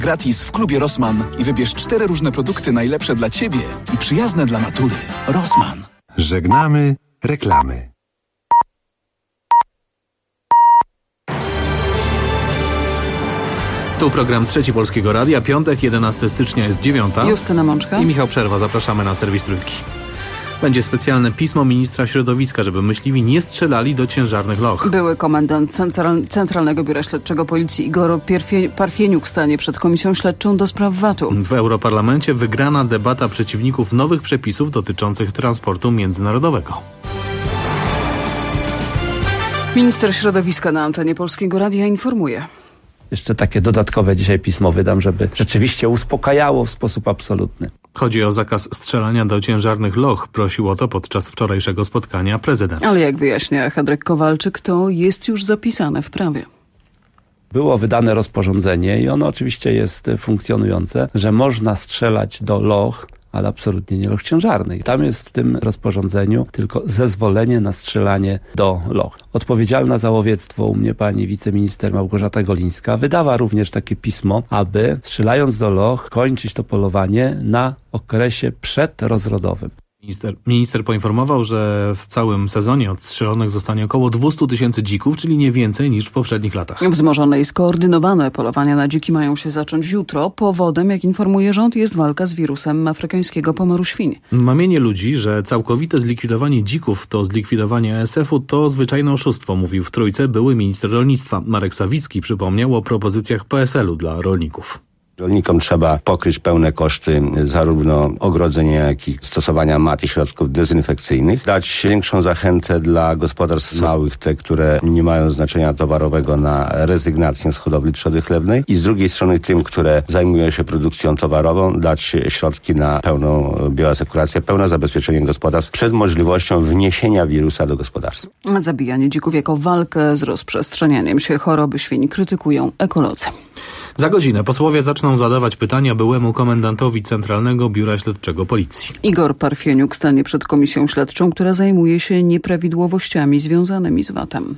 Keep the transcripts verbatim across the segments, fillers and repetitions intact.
Gratis w klubie Rossmann i wybierz cztery różne produkty najlepsze dla Ciebie i przyjazne dla natury. Rossmann. Żegnamy reklamy. Tu program Trzeci Polskiego Radia. Piątek, jedenastego stycznia jest dziewiąta. Justyna Mączka I Michał Przerwa. Zapraszamy na serwis Trójki. Będzie specjalne pismo ministra środowiska, żeby myśliwi nie strzelali do ciężarnych loch. Były komendant Central, Centralnego Biura Śledczego Policji Igor Pierfie, Parfieniuk stanie przed Komisją Śledczą do spraw V A T-u. W Europarlamencie wygrana debata przeciwników nowych przepisów dotyczących transportu międzynarodowego. Minister środowiska na antenie Polskiego Radia informuje. Jeszcze takie dodatkowe dzisiaj pismo wydam, żeby rzeczywiście uspokajało w sposób absolutny. Chodzi o zakaz strzelania do ciężarnych loch. Prosił o to podczas wczorajszego spotkania prezydent. Ale jak wyjaśnia Henryk Kowalczyk, to jest już zapisane w prawie. Było wydane rozporządzenie i ono oczywiście jest funkcjonujące, że można strzelać do loch, ale absolutnie nie loch ciężarnych. Tam jest w tym rozporządzeniu tylko zezwolenie na strzelanie do loch. Odpowiedzialna za łowiectwo u mnie pani wiceminister Małgorzata Golińska wydała również takie pismo, aby strzelając do loch kończyć to polowanie na okresie przedrozrodowym. Minister, minister poinformował, że w całym sezonie odstrzelonych zostanie około dwieście tysięcy dzików, czyli nie więcej niż w poprzednich latach. Wzmożone i skoordynowane polowania na dziki mają się zacząć jutro. Powodem, jak informuje rząd, jest walka z wirusem afrykańskiego pomoru świń. Mamienie ludzi, że całkowite zlikwidowanie dzików to zlikwidowanie A S F-u, to zwyczajne oszustwo, mówił w Trójce były minister rolnictwa. Marek Sawicki przypomniał o propozycjach P S L-u dla rolników. Rolnikom trzeba pokryć pełne koszty zarówno ogrodzenia, jak i stosowania mat i środków dezynfekcyjnych. Dać większą zachętę dla gospodarstw małych, te, które nie mają znaczenia towarowego, na rezygnację z hodowli trzody chlewnej. I z drugiej strony tym, które zajmują się produkcją towarową, dać środki na pełną bioasekurację, pełne zabezpieczenie gospodarstw przed możliwością wniesienia wirusa do gospodarstw. Zabijanie dzików jako walkę z rozprzestrzenianiem się choroby świń krytykują ekolodzy. Za godzinę posłowie zaczną zadawać pytania byłemu komendantowi Centralnego Biura Śledczego Policji. Igor Parfieniuk stanie przed Komisją Śledczą, która zajmuje się nieprawidłowościami związanymi z V A T-em.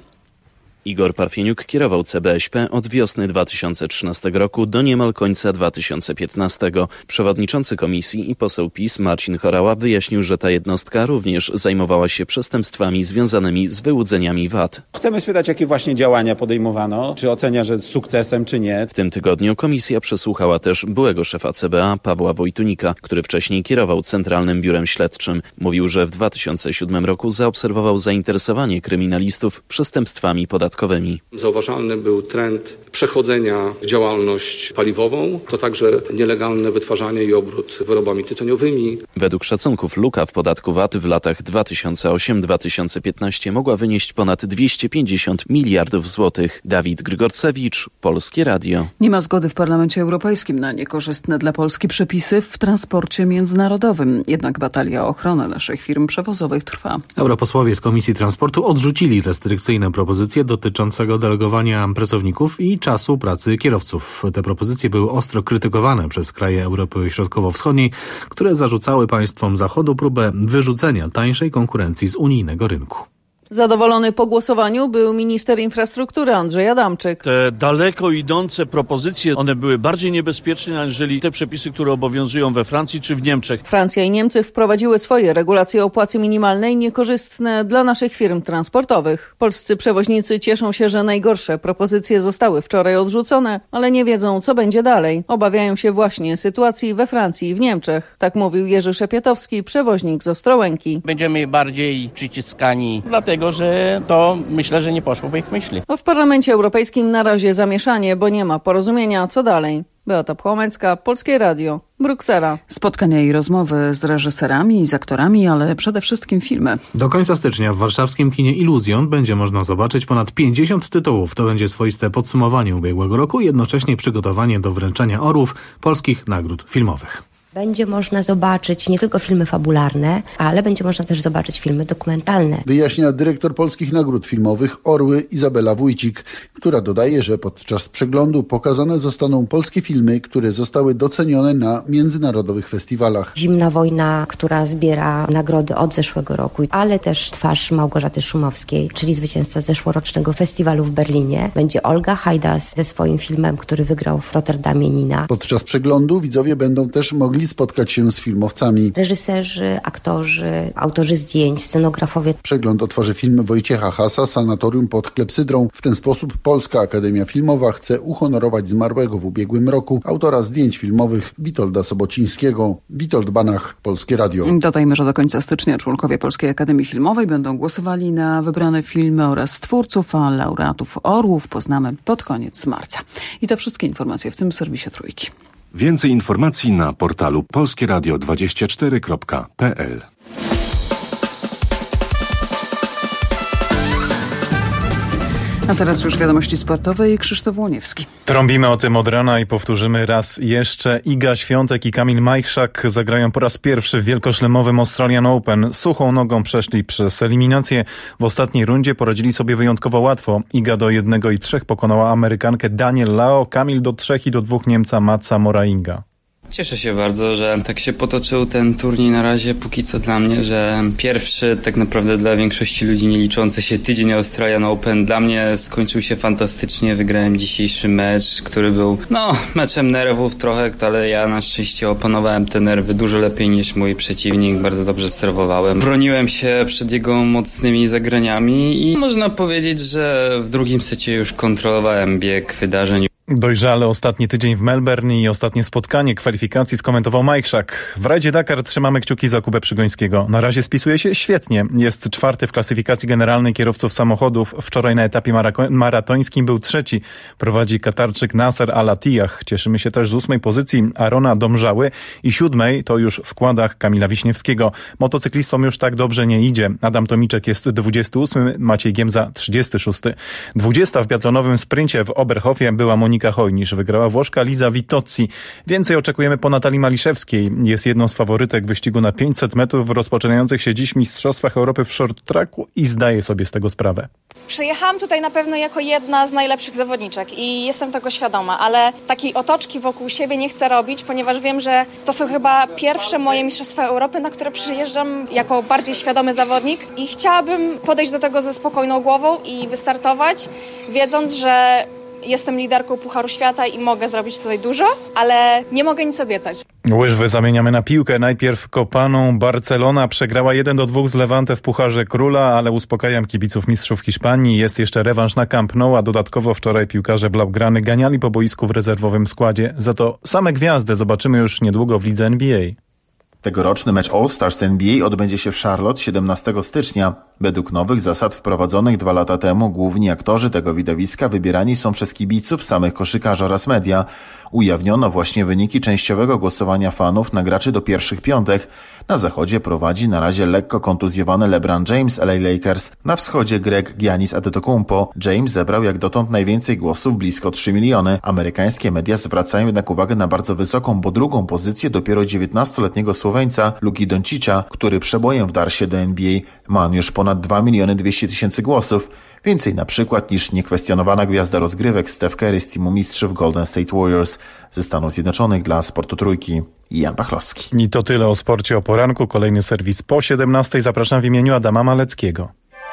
Igor Parfieniuk kierował C B S P od wiosny dwa tysiące trzynastego roku do niemal końca dwa tysiące piętnastego. Przewodniczący komisji i poseł PiS Marcin Horała wyjaśnił, że ta jednostka również zajmowała się przestępstwami związanymi z wyłudzeniami V A T. Chcemy spytać, jakie właśnie działania podejmowano, czy ocenia, że z sukcesem, czy nie. W tym tygodniu komisja przesłuchała też byłego szefa C B A Pawła Wojtunika, który wcześniej kierował Centralnym Biurem Śledczym. Mówił, że w dwa tysiące siódmym roku zaobserwował zainteresowanie kryminalistów przestępstwami podatkowymi. Zauważalny był trend przechodzenia w działalność paliwową, to także nielegalne wytwarzanie i obrót wyrobami tytoniowymi. Według szacunków luka w podatku V A T w latach dwa tysiące ósmym do dwa tysiące piętnastego mogła wynieść ponad dwieście pięćdziesiąt miliardów złotych. Dawid Grygorcewicz, Polskie Radio. Nie ma zgody w Parlamencie Europejskim na niekorzystne dla Polski przepisy w transporcie międzynarodowym. Jednak batalia o ochronę naszych firm przewozowych trwa. Europosłowie z Komisji Transportu odrzucili restrykcyjne propozycje do dotyczącego delegowania pracowników i czasu pracy kierowców. Te propozycje były ostro krytykowane przez kraje Europy Środkowo-Wschodniej, które zarzucały państwom Zachodu próbę wyrzucenia tańszej konkurencji z unijnego rynku. Zadowolony po głosowaniu był minister infrastruktury Andrzej Adamczyk. Te daleko idące propozycje, one były bardziej niebezpieczne aniżeli te przepisy, które obowiązują we Francji czy w Niemczech. Francja i Niemcy wprowadziły swoje regulacje o płacy minimalnej niekorzystne dla naszych firm transportowych. Polscy przewoźnicy cieszą się, że najgorsze propozycje zostały wczoraj odrzucone, ale nie wiedzą, co będzie dalej. Obawiają się właśnie sytuacji we Francji i w Niemczech. Tak mówił Jerzy Szepietowski, przewoźnik z Ostrołęki. Będziemy bardziej przyciskani, dlatego że to myślę, że nie poszło w ich myśli. No w Parlamencie Europejskim na razie zamieszanie, bo nie ma porozumienia, co dalej. Beata Pchłomecka, Polskie Radio, Bruksela. Spotkania i rozmowy z reżyserami i z aktorami, ale przede wszystkim filmy. Do końca stycznia w warszawskim kinie Iluzjon będzie można zobaczyć ponad pięćdziesiąt tytułów. To będzie swoiste podsumowanie ubiegłego roku i jednocześnie przygotowanie do wręczenia orłów polskich nagród filmowych. Będzie można zobaczyć nie tylko filmy fabularne, ale będzie można też zobaczyć filmy dokumentalne. Wyjaśnia dyrektor Polskich Nagród Filmowych Orły Izabela Wójcik, która dodaje, że podczas przeglądu pokazane zostaną polskie filmy, które zostały docenione na międzynarodowych festiwalach. Zimna wojna, która zbiera nagrody od zeszłego roku, ale też Twarz Małgorzaty Szumowskiej, czyli zwycięzca zeszłorocznego festiwalu w Berlinie. Będzie Olga Hajdas ze swoim filmem, który wygrał w Rotterdamie Nina. Podczas przeglądu widzowie będą też mogli spotkać się z filmowcami. Reżyserzy, aktorzy, autorzy zdjęć, scenografowie. Przegląd otworzy film Wojciecha Hasa Sanatorium pod Klepsydrą. W ten sposób Polska Akademia Filmowa chce uhonorować zmarłego w ubiegłym roku autora zdjęć filmowych Witolda Sobocińskiego. Witold Banach, Polskie Radio. Dodajmy, że do końca stycznia członkowie Polskiej Akademii Filmowej będą głosowali na wybrane filmy oraz twórców, a laureatów Orłów poznamy pod koniec marca. I to wszystkie informacje w tym serwisie Trójki. Więcej informacji na portalu polskie radio dwadzieścia cztery kropka p l. A teraz już wiadomości sportowe i Krzysztof Łoniewski. Trąbimy o tym od rana i powtórzymy raz jeszcze. Iga Świątek i Kamil Majchrzak zagrają po raz pierwszy w wielkoszlemowym Australian Open. Suchą nogą przeszli przez eliminację. W ostatniej rundzie poradzili sobie wyjątkowo łatwo. Iga do jednego i trzech pokonała Amerykankę Daniel Lao, Kamil do trzech i do dwóch Niemca Matsa Morainga. Cieszę się bardzo, że tak się potoczył ten turniej na razie, póki co dla mnie, że pierwszy, tak naprawdę dla większości ludzi nie liczący się tydzień Australian Open dla mnie skończył się fantastycznie. Wygrałem dzisiejszy mecz, który był, no, meczem nerwów trochę, ale ja na szczęście opanowałem te nerwy dużo lepiej niż mój przeciwnik, bardzo dobrze serwowałem. Broniłem się przed jego mocnymi zagraniami i można powiedzieć, że w drugim secie już kontrolowałem bieg wydarzeń. Dojrzale ostatni tydzień w Melbourne i ostatnie spotkanie kwalifikacji skomentował Majchrzak. W rajdzie Dakar trzymamy kciuki za Kubę Przygońskiego. Na razie spisuje się świetnie. Jest czwarty w klasyfikacji generalnej kierowców samochodów. Wczoraj na etapie marako- maratońskim był trzeci. Prowadzi Katarczyk Nasser Al-Attiyah. Cieszymy się też z ósmej pozycji Arona Domżały i siódmej to już w wkładach Kamila Wiśniewskiego. Motocyklistom już tak dobrze nie idzie. Adam Tomiczek jest dwudziesty ósmy, Maciej Giemza trzydziesty szósty. dwudziesta w biatlonowym sprincie w Oberhofie była Monika Hojnisz. Wygrała Włoszka Liza Vitozzi. Więcej oczekujemy po Natalii Maliszewskiej. Jest jedną z faworytek wyścigu na pięćset metrów w rozpoczynających się dziś Mistrzostwach Europy w short tracku i zdaje sobie z tego sprawę. Przyjechałam tutaj na pewno jako jedna z najlepszych zawodniczek i jestem tego świadoma, ale takiej otoczki wokół siebie nie chcę robić, ponieważ wiem, że to są chyba pierwsze moje Mistrzostwa Europy, na które przyjeżdżam jako bardziej świadomy zawodnik i chciałabym podejść do tego ze spokojną głową i wystartować, wiedząc, że jestem liderką Pucharu Świata i mogę zrobić tutaj dużo, ale nie mogę nic obiecać. Łyżwy zamieniamy na piłkę. Najpierw kopaną. Barcelona przegrała jeden do dwóch z Levante w Pucharze Króla, ale uspokajam kibiców mistrzów Hiszpanii. Jest jeszcze rewanż na Camp Nou, a dodatkowo wczoraj piłkarze Blaugrany ganiali po boisku w rezerwowym składzie. Za to same gwiazdy zobaczymy już niedługo w lidze N B A. Tegoroczny mecz All-Stars N B A odbędzie się w Charlotte siedemnastego stycznia. Według nowych zasad wprowadzonych dwa lata temu główni aktorzy tego widowiska wybierani są przez kibiców, samych koszykarzy oraz media. Ujawniono właśnie wyniki częściowego głosowania fanów na graczy do pierwszych piątek. Na zachodzie prowadzi na razie lekko kontuzjowany LeBron James L A Lakers. Na wschodzie Greg Giannis Antetokounmpo. James zebrał jak dotąd najwięcej głosów, blisko trzy miliony. Amerykańskie media zwracają jednak uwagę na bardzo wysoką, bo drugą pozycję dopiero dziewiętnastoletniego Słoweńca Luki Doncicza, który przebojem wdarł się do N B A. Ma on już ponad dwa miliony dwieście tysięcy głosów. Więcej na przykład niż niekwestionowana gwiazda rozgrywek Steph Curry z teamu mistrzów Golden State Warriors ze Stanów Zjednoczonych dla Sportu Trójki. Jan Pachlowski. I to tyle o sporcie o poranku. Kolejny serwis po siedemnastej. Zapraszam w imieniu Adama Maleckiego.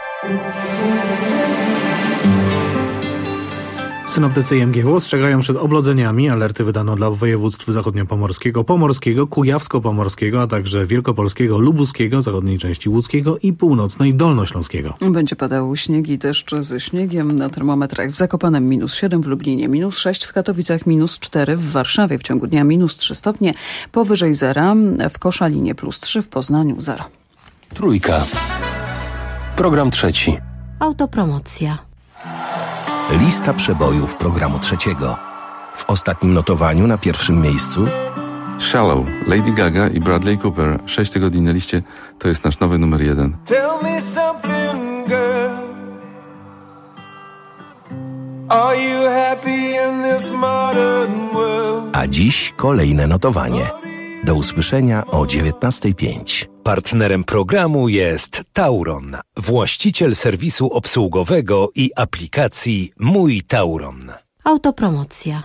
Synoptycy I M G W ostrzegają przed oblodzeniami. Alerty wydano dla województw zachodniopomorskiego, pomorskiego, kujawsko-pomorskiego, a także wielkopolskiego, lubuskiego, zachodniej części łódzkiego i północnej dolnośląskiego. Będzie padał śnieg i deszcz ze śniegiem. Na termometrach w Zakopanem minus siedem, w Lublinie minus sześć, w Katowicach minus cztery, w Warszawie w ciągu dnia minus trzy stopnie, powyżej zera, w Koszalinie plus trzy, w Poznaniu zero. Trójka. Program trzeci. Autopromocja. Lista przebojów programu trzeciego. W ostatnim notowaniu na pierwszym miejscu Shallow, Lady Gaga i Bradley Cooper. Sześć tygodni na liście to jest nasz nowy numer jeden. Tell me something, girl. Are you happy in this modern world? A dziś kolejne notowanie. Do usłyszenia o dziewiętnasta pięć. Partnerem programu jest Tauron, właściciel serwisu obsługowego i aplikacji Mój Tauron. Autopromocja.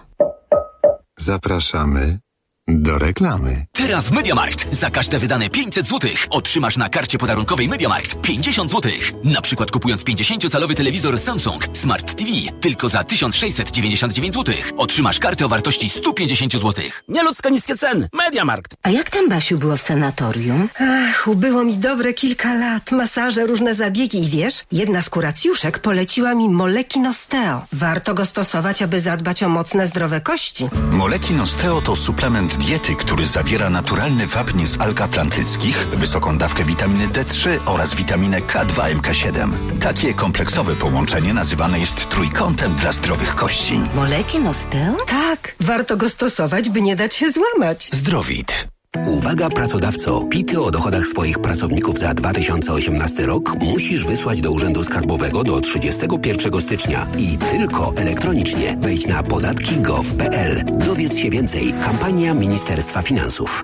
Zapraszamy do reklamy. Teraz w MediaMarkt za każde wydane pięćset złotych otrzymasz na karcie podarunkowej MediaMarkt pięćdziesiąt złotych. Na przykład kupując pięćdziesięciocalowy telewizor Samsung Smart T V tylko za tysiąc sześćset dziewięćdziesiąt dziewięć złotych otrzymasz kartę o wartości sto pięćdziesiąt złotych. Nieludzko niskie ceny. MediaMarkt. A jak tam, Basiu, było w sanatorium? Ach, ubyło mi dobre kilka lat. Masaże, różne zabiegi i wiesz, jedna z kuracjuszek poleciła mi Molekin Osteo. Warto go stosować, aby zadbać o mocne, zdrowe kości. Molekin Osteo to suplement diety, który zawiera naturalny wapń z alg atlantyckich, wysoką dawkę witaminy D trzy oraz witaminę K dwa M K siedem. Takie kompleksowe połączenie nazywane jest trójkątem dla zdrowych kości. Molekin Osteo? Tak, warto go stosować, by nie dać się złamać. Zdrowit. Uwaga pracodawco, pity o dochodach swoich pracowników za dwa tysiące osiemnasty rok musisz wysłać do Urzędu Skarbowego do trzydziestego pierwszego stycznia i tylko elektronicznie. Wejdź na podatki kropka gov kropka p l. Dowiedz się więcej. Kampania Ministerstwa Finansów.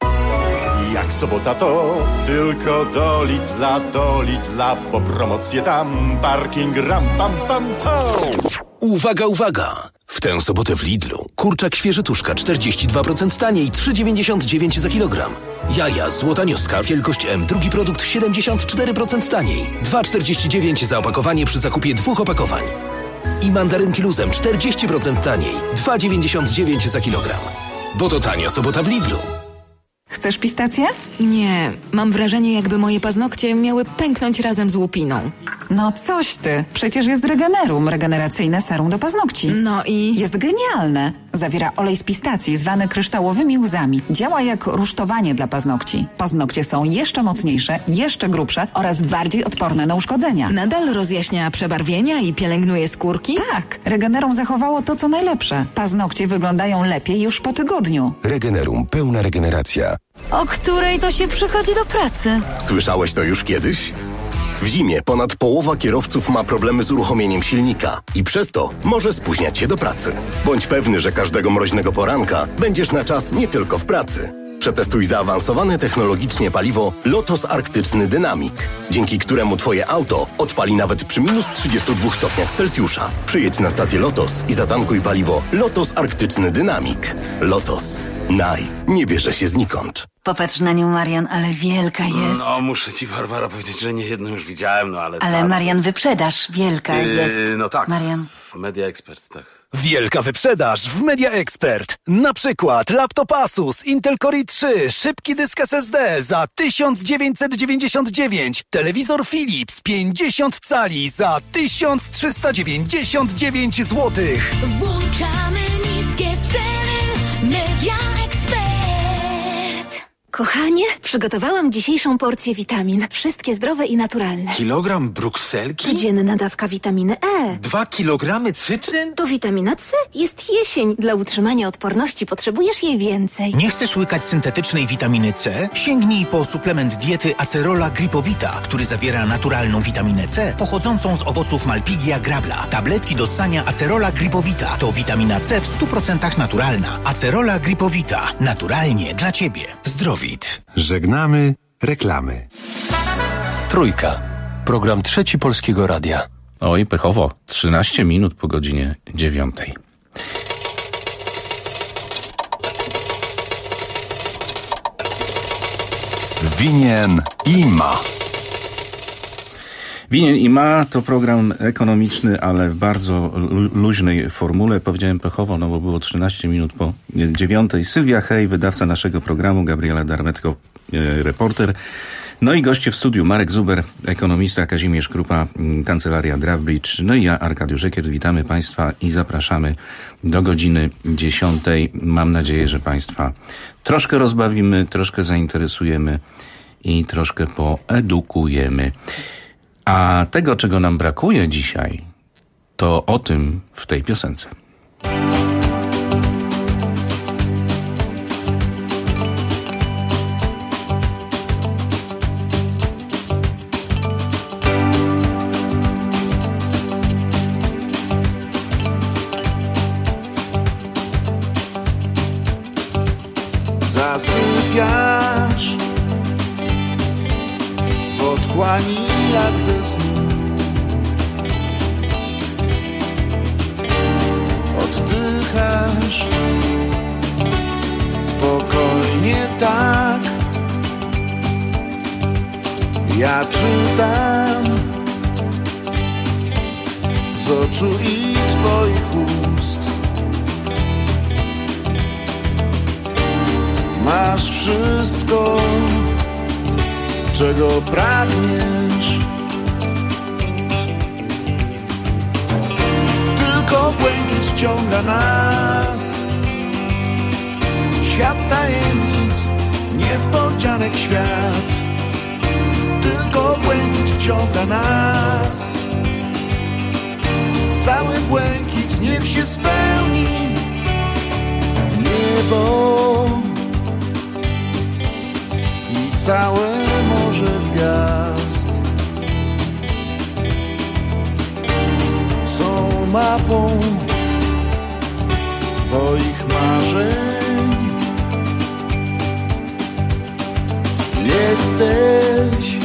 Jak sobota to tylko do Lidla, do Lidla, bo promocje tam, parking ram pam pam pam. Uwaga, uwaga! W tę sobotę w Lidlu kurczak świeżytuszka czterdzieści dwa procent taniej, trzy dziewięćdziesiąt dziewięć za kilogram. Jaja złota nioska wielkość M, drugi produkt siedemdziesiąt cztery procent taniej, dwa czterdzieści dziewięć za opakowanie przy zakupie dwóch opakowań. I mandarynki luzem czterdzieści procent taniej, dwa dziewięćdziesiąt dziewięć za kilogram. Bo to tania sobota w Lidlu. Chcesz pistację? Nie, mam wrażenie, jakby moje paznokcie miały pęknąć razem z łupiną. No coś ty, przecież jest Regenerum, regeneracyjne serum do paznokci. No i? Jest genialne. Zawiera olej z pistacji zwany kryształowymi łzami. Działa jak rusztowanie dla paznokci. Paznokcie są jeszcze mocniejsze, jeszcze grubsze oraz bardziej odporne na uszkodzenia. Nadal rozjaśnia przebarwienia i pielęgnuje skórki? Tak, Regenerum zachowało to, co najlepsze. Paznokcie wyglądają lepiej już po tygodniu. Regenerum, pełna regeneracja. O której to się przychodzi do pracy? Słyszałeś to już kiedyś? W zimie ponad połowa kierowców ma problemy z uruchomieniem silnika i przez to może spóźniać się do pracy. Bądź pewny, że każdego mroźnego poranka będziesz na czas nie tylko w pracy. Przetestuj zaawansowane technologicznie paliwo Lotos Arktyczny Dynamic, dzięki któremu twoje auto odpali nawet przy minus trzydziestu dwóch stopniach Celsjusza. Przyjedź na stację Lotos i zatankuj paliwo Lotos Arktyczny Dynamic. Lotos. Naj. Nie bierze się znikąd. Popatrz na nią, Marian, ale wielka jest. No, muszę ci, Barbara, powiedzieć, że nie jedną już widziałem, no ale... Ale ta, Marian, jest... wyprzedaż, wielka yy, jest. No tak. Marian. Media Expert, tak. Wielka wyprzedaż w Media Expert. Na przykład laptop Asus Intel Core i trzy, szybki dysk S S D za tysiąc dziewięćset dziewięćdziesiąt dziewięć, telewizor Philips pięćdziesiąt cali za tysiąc trzysta dziewięćdziesiąt dziewięć złotych. Włączamy niskie ceny. Media Expert. Kochanie, przygotowałam dzisiejszą porcję witamin. Wszystkie zdrowe i naturalne. Kilogram brukselki? Codzienna dawka witaminy E. Dwa kilogramy cytryn? To witamina C. Jest jesień. Dla utrzymania odporności potrzebujesz jej więcej. Nie chcesz łykać syntetycznej witaminy C? Sięgnij po suplement diety Acerola Gripowita, który zawiera naturalną witaminę C pochodzącą z owoców Malpighia grabla. Tabletki do ssania Acerola Gripowita to witamina C w stu procentach naturalna. Acerola Gripowita. Naturalnie dla Ciebie. Zdrowi. Żegnamy reklamy. Trójka. Program Trzeci Polskiego Radia. Oj, pechowo. trzynaście minut po godzinie dziewiątej. Winien i ma. Winien i ma to program ekonomiczny, ale w bardzo luźnej formule. Powiedziałem pechowo, no bo było trzynaście minut po dziewiątej. Sylwia Hej, wydawca naszego programu, Gabriela Darmetko, e, reporter. No i goście w studiu Marek Zuber, ekonomista, Kazimierz Krupa, Kancelaria Drawbridge. No i ja, Arkadiusz Ekier. Witamy Państwa i zapraszamy do godziny dziesiątej. Mam nadzieję, że Państwa troszkę rozbawimy, troszkę zainteresujemy i troszkę poedukujemy. A tego, czego nam brakuje dzisiaj, to o tym w tej piosence. Zasypiasz w otchłani jak ze snu. Oddychasz spokojnie tak. Ja czytam z oczu i twoich ust. Masz wszystko, czego pragniesz. Tylko błękit wciąga nas. Świat tajemnic, niespodzianek świat. Tylko błękit wciąga nas. Cały błękit niech się spełni. Niebo i całe morze gwiazd są mapą twoich marzeń. Jesteś,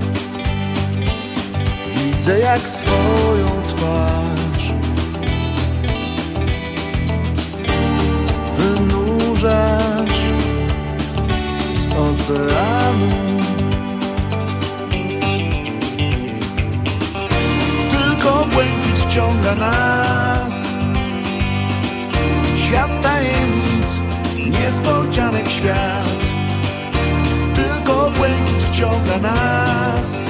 widzę jak swoją twarz. Wynurzasz z oceanu. Tylko błękit wciąga nas. Świat tajemnic, niespodzianek świat. Tylko błękit wciąga nas.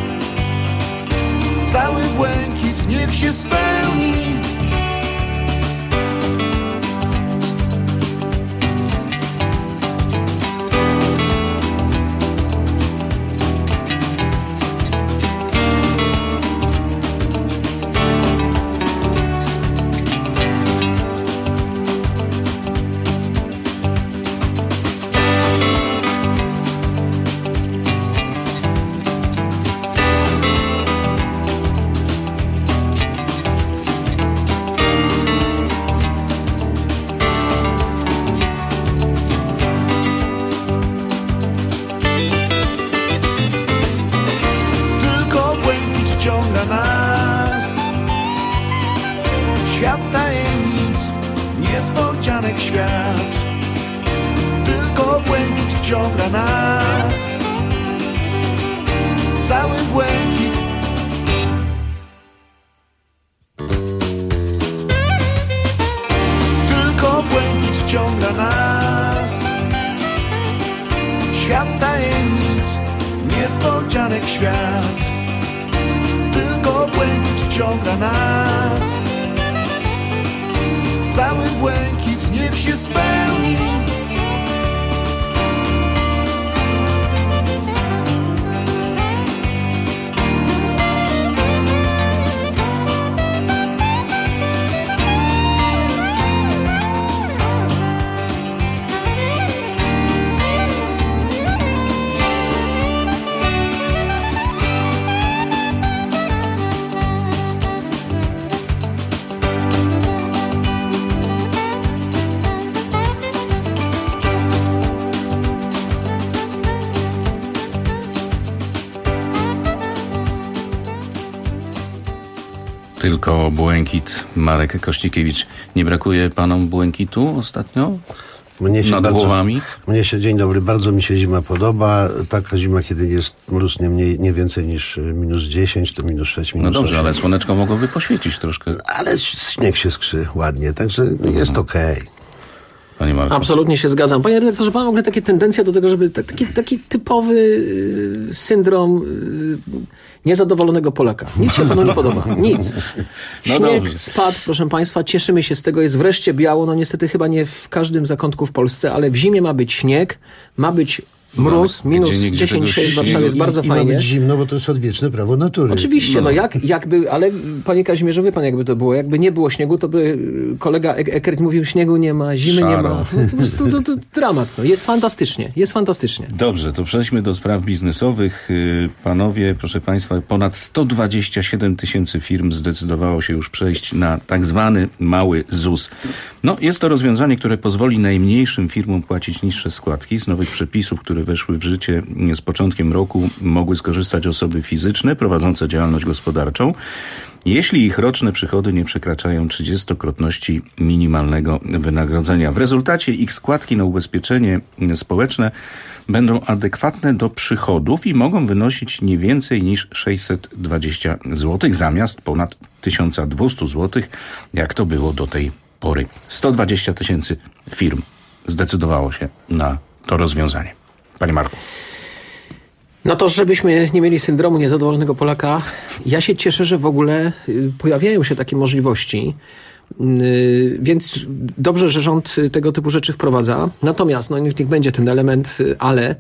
Cały błękit niech się spełni. Tylko błękit. Marek Kościkiewicz. Nie brakuje panom błękitu ostatnio? Mnie się Nad bardzo, głowami? Mnie się, dzień dobry, bardzo mi się zima podoba. Taka zima, kiedy jest mróz nie, mniej, nie więcej niż minus dziesięć, to minus sześć, minus No dobrze, osiem. ale słoneczko mogłoby poświecić troszkę. Ale śnieg się skrzy ładnie, także jest okej. Okay. Panie Marku. Absolutnie się zgadzam. Panie redaktorze, pan ma w ogóle takie tendencje do tego, żeby taki, taki typowy y, syndrom y, niezadowolonego Polaka. Nic się panu nie podoba. Nic. No Śnieg dobrze. spadł, proszę państwa, cieszymy się z tego. Jest wreszcie biało. No niestety chyba nie w każdym zakątku w Polsce, ale w zimie ma być śnieg, ma być mróz, minus dziesięć dzisiaj w Warszawie jest bardzo i, fajnie. I ma być zimno, bo to jest odwieczne prawo natury. Oczywiście, no, no jak, jakby, ale panie Kazimierze, wie pan jakby to było, jakby nie było śniegu, to by kolega Eckert mówił, śniegu nie ma, zimy Szaro. nie ma. No, to po prostu to, to dramat. No. Jest fantastycznie, jest fantastycznie. Dobrze, to przejdźmy do spraw biznesowych. Panowie, proszę państwa, ponad sto dwadzieścia siedem tysięcy firm zdecydowało się już przejść na tak zwany mały Z U S. No, jest to rozwiązanie, które pozwoli najmniejszym firmom płacić niższe składki. Z nowych przepisów, które weszły w życie z początkiem roku, mogły skorzystać osoby fizyczne prowadzące działalność gospodarczą, jeśli ich roczne przychody nie przekraczają trzydziestokrotności minimalnego wynagrodzenia. W rezultacie ich składki na ubezpieczenie społeczne będą adekwatne do przychodów i mogą wynosić nie więcej niż sześćset dwadzieścia złotych zamiast ponad tysiąc dwieście złotych, jak to było do tej pory. sto dwadzieścia tysięcy firm zdecydowało się na to rozwiązanie. Panie Marku. No to, żebyśmy nie mieli syndromu niezadowolonego Polaka, ja się cieszę, że w ogóle pojawiają się takie możliwości, więc dobrze, że rząd tego typu rzeczy wprowadza. Natomiast, no niech będzie ten element, ale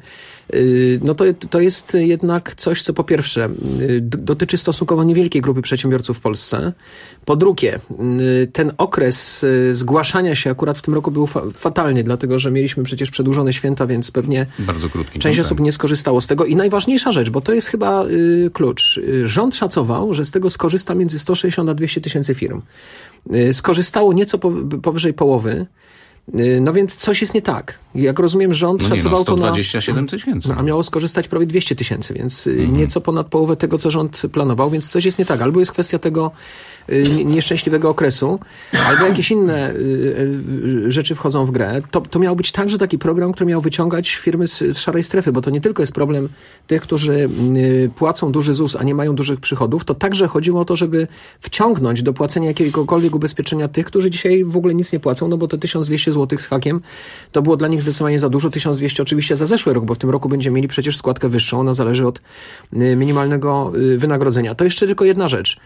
no to, to jest jednak coś, co po pierwsze dotyczy stosunkowo niewielkiej grupy przedsiębiorców w Polsce. Po drugie, ten okres zgłaszania się akurat w tym roku był fa- fatalny, dlatego że mieliśmy przecież przedłużone święta, więc pewnie bardzo krótki część osób nie skorzystało z tego. I najważniejsza rzecz, bo to jest chyba y, klucz. Rząd szacował, że z tego skorzysta między sto sześćdziesiąt a dwieście tysięcy firm. Y, skorzystało nieco po, powyżej połowy. No więc coś jest nie tak. Jak rozumiem, rząd no szacował nie, no, to na... sto dwadzieścia siedem tysięcy. No, a miało skorzystać prawie dwieście tysięcy, więc mhm. nieco ponad połowę tego, co rząd planował, więc coś jest nie tak. Albo jest kwestia tego y, nieszczęśliwego okresu, albo jakieś inne y, y, rzeczy wchodzą w grę. To, to miał być także taki program, który miał wyciągać firmy z, z szarej strefy, bo to nie tylko jest problem tych, którzy y, płacą duży Z U S, a nie mają dużych przychodów, to także chodziło o to, żeby wciągnąć do płacenia jakiegokolwiek ubezpieczenia tych, którzy dzisiaj w ogóle nic nie płacą, no bo te tysiąc dwieście złotych z hakiem to było dla nich zdecydowanie za dużo. tysiąc dwieście oczywiście za zeszły rok, bo w tym roku będziemy mieli przecież składkę wyższą. Ona zależy od minimalnego wynagrodzenia. To jeszcze tylko jedna rzecz.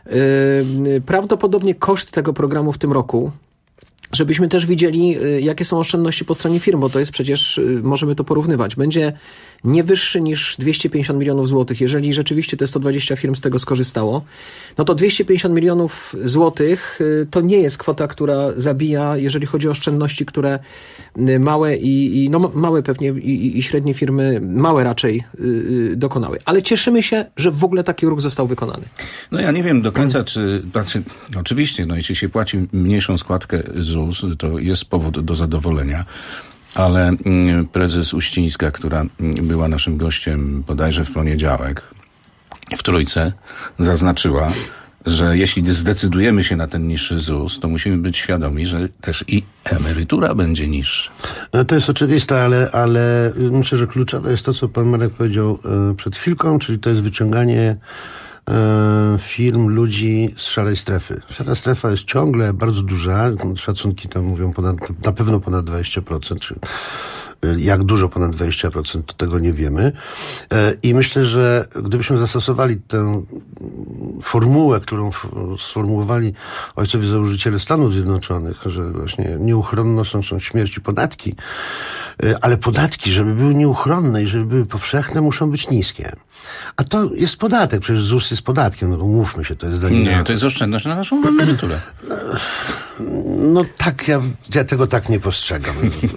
Prawdopodobnie koszt tego programu w tym roku, żebyśmy też widzieli, jakie są oszczędności po stronie firm, bo to jest przecież, możemy to porównywać, będzie nie wyższy niż dwieście pięćdziesiąt milionów złotych. Jeżeli rzeczywiście te sto dwadzieścia firm z tego skorzystało, no to dwieście pięćdziesiąt milionów złotych to nie jest kwota, która zabija, jeżeli chodzi o oszczędności, które małe i, i no małe pewnie i, i średnie firmy, małe raczej yy, dokonały. Ale cieszymy się, że w ogóle taki ruch został wykonany. No ja nie wiem do końca, czy, znaczy, oczywiście, no jeśli się płaci mniejszą składkę Z U S, to jest powód do zadowolenia. Ale prezes Uścińska, która była naszym gościem bodajże w poniedziałek w Trójce, zaznaczyła, że jeśli zdecydujemy się na ten niższy Z U S, to musimy być świadomi, że też i emerytura będzie niższa. To jest oczywiste, ale, ale myślę, że kluczowe jest to, co pan Marek powiedział przed chwilką, czyli to jest wyciąganie firm, ludzi z szarej strefy. Szara strefa jest ciągle bardzo duża. Szacunki tam mówią ponad, na pewno ponad dwadzieścia procent, czy jak dużo ponad dwadzieścia procent, to tego nie wiemy. I myślę, że gdybyśmy zastosowali tę formułę, którą sformułowali ojcowie założyciele Stanów Zjednoczonych, że właśnie nieuchronne są, są śmierć i podatki, ale podatki, żeby były nieuchronne i żeby były powszechne, muszą być niskie. A to jest podatek, przecież Z U S jest podatkiem, no umówmy się, to jest danina. Nie, to jest oszczędność na naszą emeryturę. No tak, ja, ja tego tak nie postrzegam.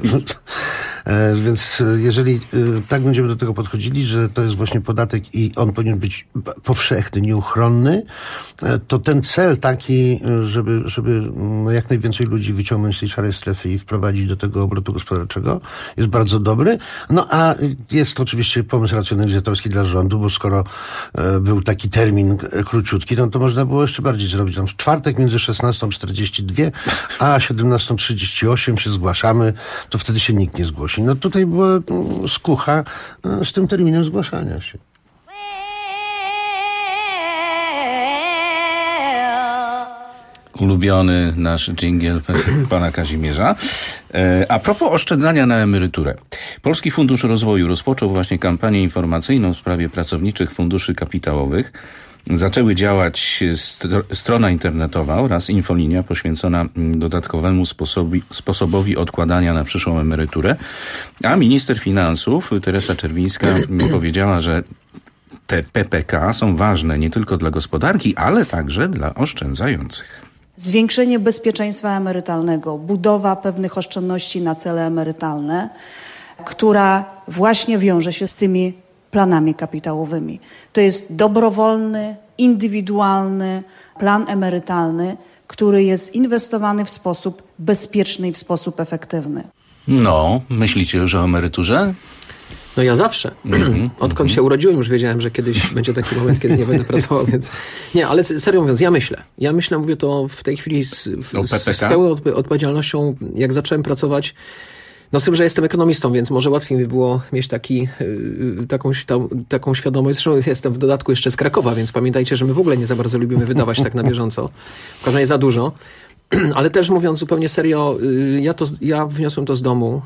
Więc jeżeli tak będziemy do tego podchodzili, że to jest właśnie podatek i on powinien być powszechny, nieuchronny, to ten cel taki, żeby, żeby jak najwięcej ludzi wyciągnąć z tej szarej strefy i wprowadzić do tego obrotu gospodarczego, jest bardzo dobry. No a jest to oczywiście pomysł racjonalizatorski dla rządu, bo skoro był taki termin króciutki, no to można było jeszcze bardziej zrobić. Tam w czwartek między szesnastą czterdzieści dwa a siedemnastą trzydzieści osiem się zgłaszamy, to wtedy się nikt nie zgłosi. No tutaj była skucha z tym terminem zgłaszania się. Ulubiony nasz dżingiel pana Kazimierza. A propos oszczędzania na emeryturę. Polski Fundusz Rozwoju rozpoczął właśnie kampanię informacyjną w sprawie pracowniczych funduszy kapitałowych. zaczęły działać stro, strona internetowa oraz infolinia poświęcona dodatkowemu sposobi, sposobowi odkładania na przyszłą emeryturę. A minister finansów Teresa Czerwińska powiedziała, że te P P K są ważne nie tylko dla gospodarki, ale także dla oszczędzających. Zwiększenie bezpieczeństwa emerytalnego, budowa pewnych oszczędności na cele emerytalne, która właśnie wiąże się z tymi planami kapitałowymi. To jest dobrowolny, indywidualny plan emerytalny, który jest inwestowany w sposób bezpieczny i w sposób efektywny. No, myślicie już o emeryturze? No ja zawsze. Mm-hmm. Odkąd się urodziłem, już wiedziałem, że kiedyś będzie taki moment, kiedy nie będę pracował, więc... Nie, ale serio mówiąc, ja myślę. Ja myślę, mówię to w tej chwili z, w, z pełną odp- odpowiedzialnością, jak zacząłem pracować. No z tym, że jestem ekonomistą, więc może łatwiej mi było mieć taki, yy, taką, tam, taką świadomość. Zresztą jestem w dodatku jeszcze z Krakowa, więc pamiętajcie, że my w ogóle nie za bardzo lubimy wydawać tak na bieżąco. W każdym razie za dużo. Ale też mówiąc zupełnie serio, ja, to, ja wniosłem to z domu.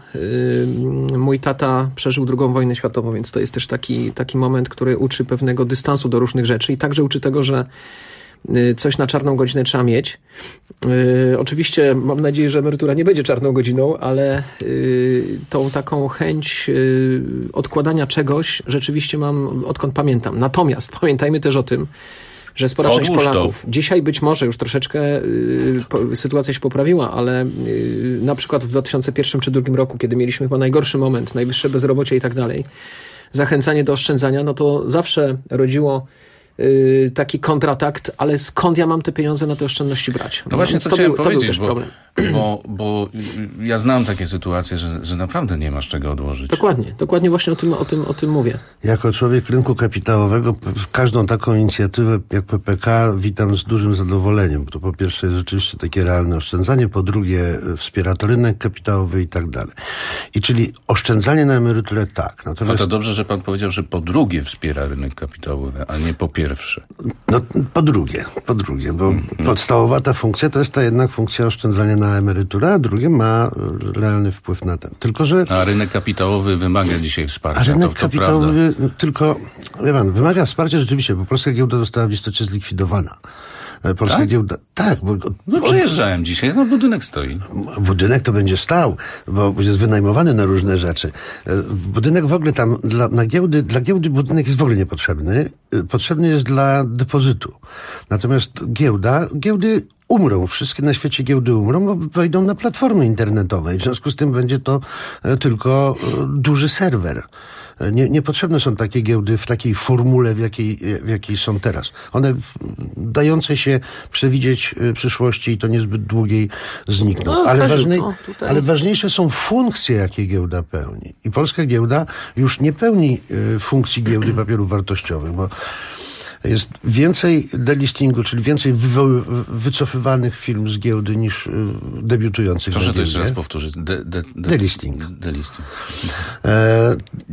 Mój tata przeżył drugą wojnę światową, więc to jest też taki, taki moment, który uczy pewnego dystansu do różnych rzeczy i także uczy tego, że coś na czarną godzinę trzeba mieć. Oczywiście mam nadzieję, że emerytura nie będzie czarną godziną, ale tą taką chęć odkładania czegoś rzeczywiście mam odkąd pamiętam. Natomiast pamiętajmy też o tym, że spora Odłóż część Polaków, to. dzisiaj być może już troszeczkę y, po, sytuacja się poprawiła, ale y, na przykład w dwa tysiące pierwszym czy dwa tysiące drugim roku, kiedy mieliśmy chyba najgorszy moment, najwyższe bezrobocie i tak dalej, zachęcanie do oszczędzania, no to zawsze rodziło y, taki kontratakt, ale skąd ja mam te pieniądze na te oszczędności brać? No właśnie, Więc co to, chciałem był, to powiedzieć, był też bo, problem. Bo, bo ja znam takie sytuacje, że, że naprawdę nie masz czego odłożyć. Dokładnie, dokładnie właśnie o tym, o tym, o tym mówię. Jako człowiek rynku kapitałowego każdą taką inicjatywę jak P P K witam z dużym zadowoleniem, bo to po pierwsze jest rzeczywiście takie realne oszczędzanie, po drugie wspiera to rynek kapitałowy i tak dalej. I czyli oszczędzanie na emeryturę tak. Natomiast... No to dobrze, że pan powiedział, że po drugie wspiera rynek kapitałowy, a nie po pierwsze. No po drugie, po drugie, bo mm-hmm. podstawowa ta funkcja to jest ta jednak funkcja oszczędzania na emeryturę, a drugie ma realny wpływ na ten. Tylko, że... A rynek kapitałowy wymaga dzisiaj wsparcia. A rynek to, to kapitałowy prawda. tylko, wie pan, wymaga wsparcia rzeczywiście, bo polska giełda została w istocie zlikwidowana. Polska tak? giełda... Tak. Bo, no przejeżdżałem dzisiaj, no budynek stoi. Budynek to będzie stał, bo jest wynajmowany na różne rzeczy. Budynek w ogóle tam, dla, na giełdy, dla giełdy budynek jest w ogóle niepotrzebny. Potrzebny jest dla depozytu. Natomiast giełda, giełdy umrą, wszystkie na świecie giełdy umrą, bo wejdą na platformy internetowe i w związku z tym będzie to tylko duży serwer. Nie, niepotrzebne są takie giełdy w takiej formule, w jakiej, w jakiej są teraz. One w, dające się przewidzieć przyszłości i to niezbyt długiej znikną. No, ale, każdy, ważnej, tutaj... ale ważniejsze są funkcje, jakie giełda pełni. I polska giełda już nie pełni y, funkcji giełdy papierów wartościowych, bo jest więcej delistingu, czyli więcej wywoły, wycofywanych firm z giełdy niż y, debiutujących. Proszę na to jeszcze giełdzie. raz powtórzyć. De, de, de, delisting. delisting. E,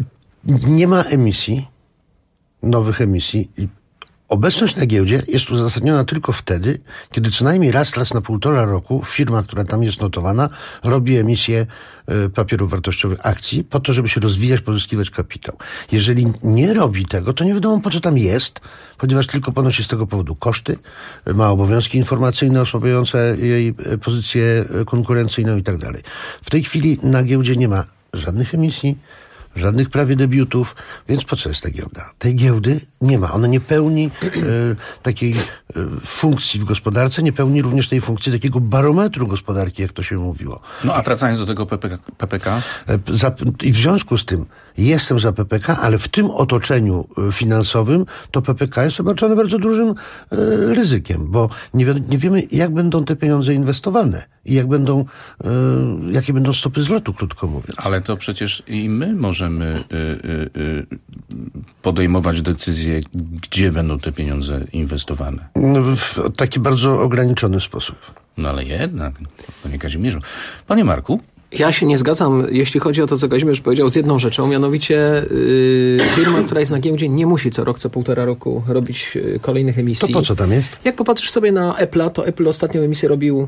nie ma emisji, nowych emisji. Obecność na giełdzie jest uzasadniona tylko wtedy, kiedy co najmniej raz, raz na półtora roku firma, która tam jest notowana, robi emisję y, papierów wartościowych, akcji, po to, żeby się rozwijać, pozyskiwać kapitał. Jeżeli nie robi tego, to nie wiadomo, po co tam jest, ponieważ tylko ponosi z tego powodu koszty, ma obowiązki informacyjne osłabiające jej pozycję konkurencyjną i tak dalej. W tej chwili na giełdzie nie ma żadnych emisji, żadnych prawie debiutów, więc po co jest ta giełda? Tej giełdy nie ma. Ona nie pełni e, takiej e, funkcji w gospodarce, nie pełni również tej funkcji takiego barometru gospodarki, jak to się mówiło. No a wracając do tego P P K? E, za, I w związku z tym jestem za P P K, ale w tym otoczeniu finansowym to P P K jest obarczone bardzo dużym e, ryzykiem, bo nie, wi- nie wiemy, jak będą te pieniądze inwestowane i jak będą, e, jakie będą stopy zwrotu, krótko mówiąc. Ale to przecież i my możemy y, y, y, podejmować decyzje, gdzie będą te pieniądze inwestowane. W taki bardzo ograniczony sposób. No ale jednak, panie Kazimierzu. Panie Marku? Ja się nie zgadzam, jeśli chodzi o to, co Kazimierz powiedział, z jedną rzeczą, mianowicie yy, firma, która jest na giełdzie, nie musi co rok, co półtora roku robić yy, kolejnych emisji. To po co tam jest? Jak popatrzysz sobie na Apple'a, to Apple ostatnią emisję robił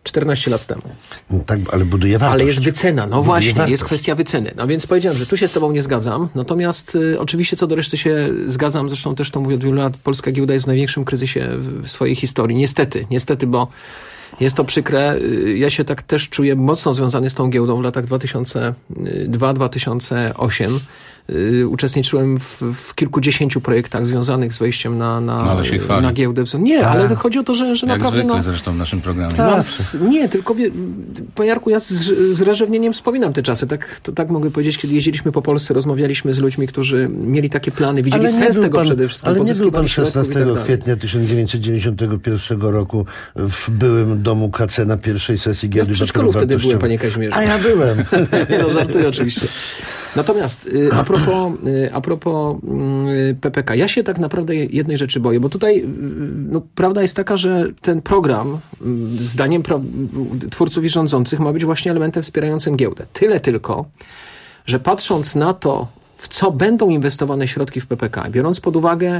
czternaście lat temu. No tak, ale buduje wartość. Ale jest wycena, no Buduje właśnie, wartość. jest kwestia wyceny. No więc powiedziałem, że tu się z tobą nie zgadzam, natomiast y, oczywiście co do reszty się zgadzam, zresztą też to mówię od wielu lat, polska giełda jest w największym kryzysie w, w swojej historii. Niestety, niestety, bo jest to przykre. Y, Ja się tak też czuję mocno związany z tą giełdą w latach dwa tysiące drugi do dwa tysiące ósmego. Y, Uczestniczyłem w, w kilkudziesięciu projektach związanych z wejściem na, na, No, ale się chwali. na giełdę. Nie, Tak. ale chodzi o to, że, że Jak naprawdę... zwykle no, zresztą w naszym programie. Mam z, nie, tylko wie, po Jarku, ja z, z rażewnieniem wspominam te czasy. Tak, to, tak mogę powiedzieć, kiedy jeździliśmy po Polsce, rozmawialiśmy z ludźmi, którzy mieli takie plany, widzieli Ale nie sens był tego pan- przede wszystkim. Ale nie był pan pozyskiwali środków i tak szesnastego dalej. kwietnia tysiąc dziewięćset dziewięćdziesiątego pierwszego roku w byłym domu K C na pierwszej sesji Ja w giełdy przedszkolu papierów wtedy byłem, wartościowych. panie Kazimierzu. A ja byłem. No żartuję oczywiście. Natomiast y, a propos, y, a propos y, P P K, ja się tak naprawdę jednej rzeczy boję, bo tutaj y, no, prawda jest taka, że ten program y, zdaniem pra- twórców i rządzących ma być właśnie elementem wspierającym giełdę. Tyle tylko, że patrząc na to, w co będą inwestowane środki w P P K, biorąc pod uwagę,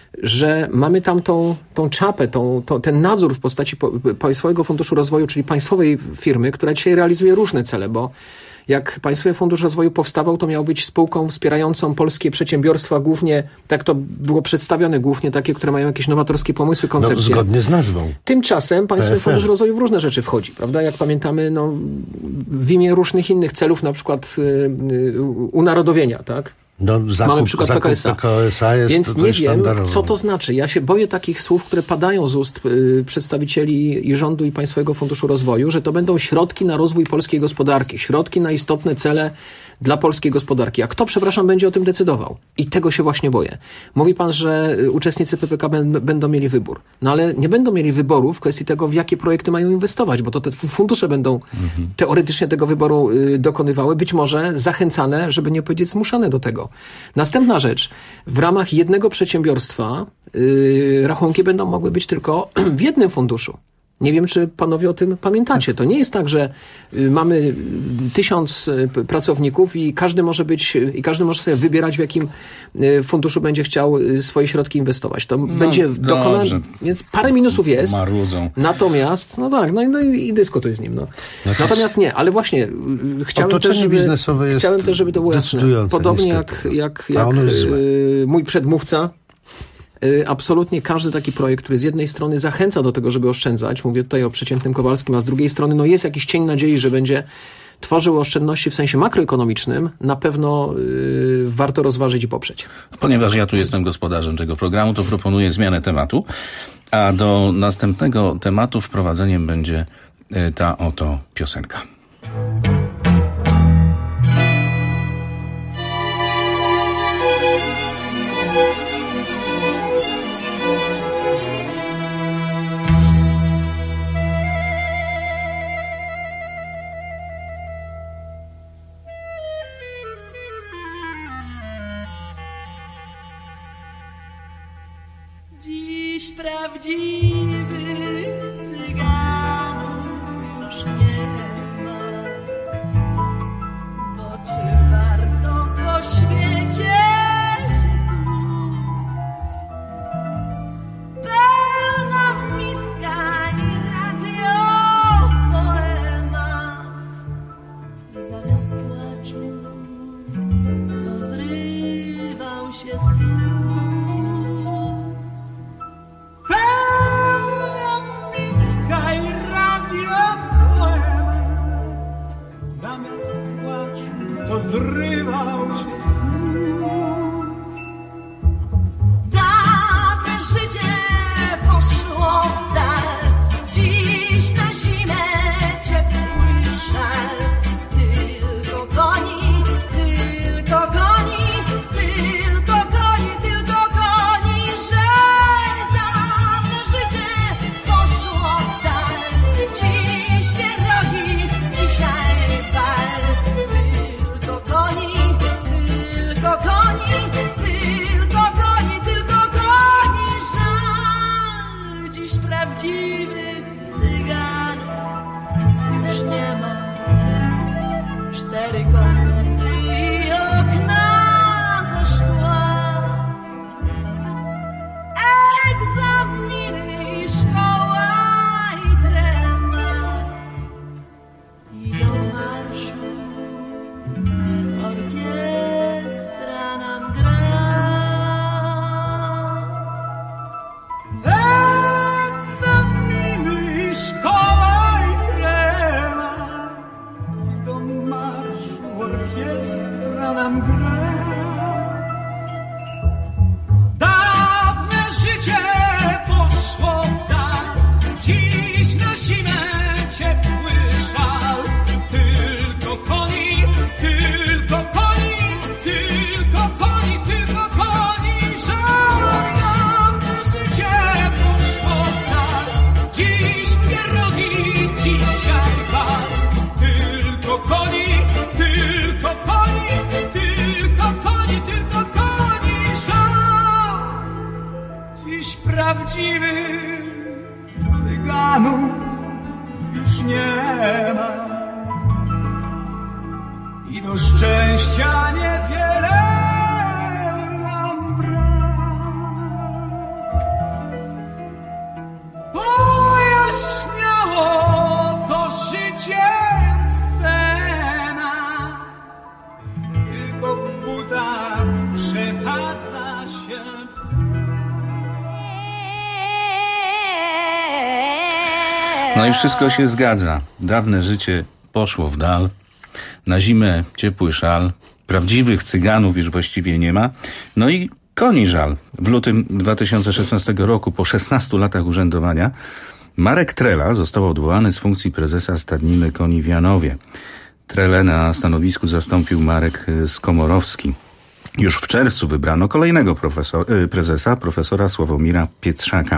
że mamy tam tą, tą czapę, tą, tą, ten nadzór w postaci po, Państwowego Funduszu Rozwoju, czyli państwowej firmy, która dzisiaj realizuje różne cele, bo jak Państwowy Fundusz Rozwoju powstawał, to miał być spółką wspierającą polskie przedsiębiorstwa, głównie, tak to było przedstawione, głównie takie, które mają jakieś nowatorskie pomysły, No, koncepcje. zgodnie z nazwą. Tymczasem Państwowy P F R. Fundusz Rozwoju w różne rzeczy wchodzi, prawda? Jak pamiętamy, no, w imię różnych innych celów, na przykład y, y, unarodowienia, tak? No, zakup, Mamy przykład zakup P K S A. P K S A jest Więc tutaj nie wiem, sztandarowo. co to znaczy. Ja się boję takich słów, które padają z ust y, przedstawicieli i rządu, i Państwowego Funduszu Rozwoju, że to będą środki na rozwój polskiej gospodarki, środki na istotne cele dla polskiej gospodarki. A kto, przepraszam, będzie o tym decydował? I tego się właśnie boję. Mówi pan, że y, uczestnicy P P K b- będą mieli wybór. No ale nie będą mieli wyboru w kwestii tego, w jakie projekty mają inwestować, bo to te fundusze będą Mhm. teoretycznie tego wyboru y, dokonywały, być może zachęcane, żeby nie powiedzieć zmuszane do tego. Następna rzecz. W ramach jednego przedsiębiorstwa y, rachunki będą mogły być tylko w jednym funduszu. Nie wiem, czy panowie o tym pamiętacie. To nie jest tak, że y, mamy tysiąc y, p- pracowników i każdy może być, y, i każdy może sobie wybierać, w jakim y, funduszu będzie chciał y, swoje środki inwestować. To będzie dokonane, dobrze. więc parę minusów jest. Marudzą. Natomiast, no tak, no, i- no i i dyskutuj z nim. No. Natomiast nie, ale właśnie y, chciałem też, Otoczenie żeby, biznesowe jest chciałem też, żeby to było jasne. decydujące, Podobnie niestety. jak, jak, A jak ono jest złe. y, mój przedmówca, y, absolutnie każdy taki projekt, który z jednej strony zachęca do tego, żeby oszczędzać, mówię tutaj o przeciętnym Kowalskim, a z drugiej strony no jest jakiś cień nadziei, że będzie tworzył oszczędności w sensie makroekonomicznym, na pewno y, warto rozważyć i poprzeć. Ponieważ ja tu jestem gospodarzem tego programu, to proponuję zmianę tematu, a do następnego tematu wprowadzeniem będzie y, ta oto piosenka. Dziś prawdziwych cyganów już nie ma, bo czy warto po świecie się tłuc? Pełna miska i radio poemat, i zamiast płaczu, co zrywał się z płuc. Pełna miska i radio poemat, zamiast płaczu, co zrywał się z płuc. Dawne życie poszło w dal, dziś na zimę ciepły szal. Tylko koni, tylko koni, tylko koni, tylko koni, że dawne życie poszło w dal. Dziś pierogi, dzisiaj bal. Tylko koni, tylko koni. nam gra. Dawne życie poszło w dal, dziś na zimę ciepły szal. Tylko koni, tylko koni, tylko koni, tylko koni żal. Dawne życie poszło w dal, dziś pierogi, dzisiaj bal. Tylko koni, tylko koni, tylko koni, tylko koni żal. Dziś prawdziwych Cyganów już nie ma i do szczęścia niewiele nam brak. Pojaśniało to życiem sena, tylko w butach przechadza się. No i wszystko się zgadza. Dawne życie poszło w dal. Na zimę ciepły szal. Prawdziwych Cyganów już właściwie nie ma. No i koni żal. W lutym dwa tysiące szesnastego roku, po szesnastu latach urzędowania, Marek Trela został odwołany z funkcji prezesa Stadniny Koni w Janowie. Trelę na stanowisku zastąpił Marek Skomorowski. Już w czerwcu wybrano kolejnego profesor, prezesa, profesora Sławomira Pietrzaka.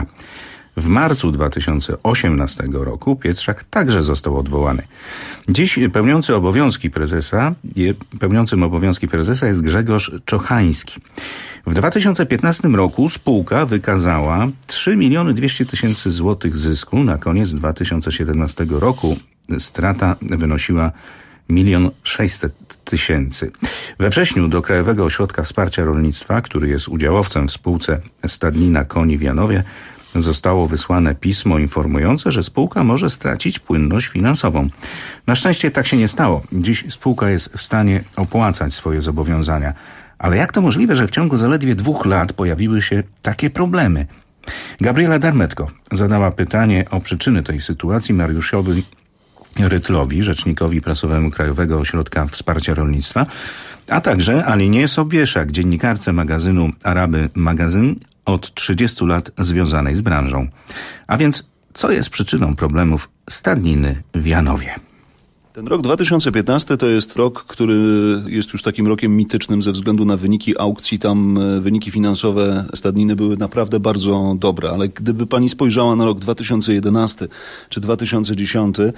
W marcu dwa tysiące osiemnastego roku Pietrzak także został odwołany. Dziś pełniący obowiązki prezesa, je, pełniącym obowiązki prezesa jest Grzegorz Czochański. W dwa tysiące piętnastym roku spółka wykazała trzy miliony dwieście tysięcy złotych zysku. Na koniec dwa tysiące siedemnastego roku strata wynosiła milion sześćset tysięcy. We wrześniu do Krajowego Ośrodka Wsparcia Rolnictwa, który jest udziałowcem w spółce Stadnina Koni w Janowie, zostało wysłane pismo informujące, że spółka może stracić płynność finansową. Na szczęście tak się nie stało. Dziś spółka jest w stanie opłacać swoje zobowiązania. Ale jak to możliwe, że w ciągu zaledwie dwóch lat pojawiły się takie problemy? Gabriela Darmetko zadała pytanie o przyczyny tej sytuacji Mariuszowi Rytlowi, rzecznikowi prasowemu Krajowego Ośrodka Wsparcia Rolnictwa, a także Alinie Sobieszak, dziennikarce magazynu Araby Magazyn, od trzydziestu lat związanej z branżą. A więc co jest przyczyną problemów Stadniny w Janowie? Ten rok dwa tysiące piętnasty to jest rok, który jest już takim rokiem mitycznym ze względu na wyniki aukcji. Tam wyniki finansowe Stadniny były naprawdę bardzo dobre, ale gdyby pani spojrzała na rok dwa tysiące jedenasty czy dwa tysiące dziesiąty,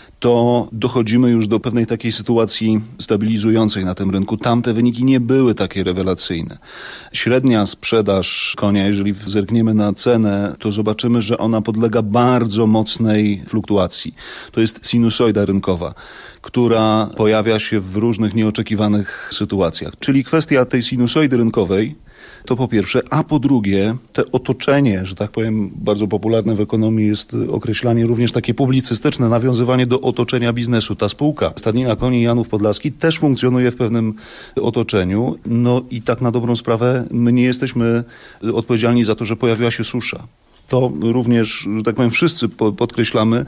to dochodzimy już do pewnej takiej sytuacji stabilizującej na tym rynku. Tamte wyniki nie były takie rewelacyjne. Średnia sprzedaż konia, jeżeli zerkniemy na cenę, to zobaczymy, że ona podlega bardzo mocnej fluktuacji. To jest sinusoida rynkowa, która pojawia się w różnych nieoczekiwanych sytuacjach. Czyli kwestia tej sinusoidy rynkowej, to po pierwsze, a po drugie, te otoczenie, że tak powiem, bardzo popularne w ekonomii jest określanie również takie publicystyczne, nawiązywanie do otoczenia biznesu. Ta spółka Stadnina Koni Janów Podlaski też funkcjonuje w pewnym otoczeniu. No i tak na dobrą sprawę my nie jesteśmy odpowiedzialni za to, że pojawiła się susza. To również, że tak powiem, wszyscy podkreślamy,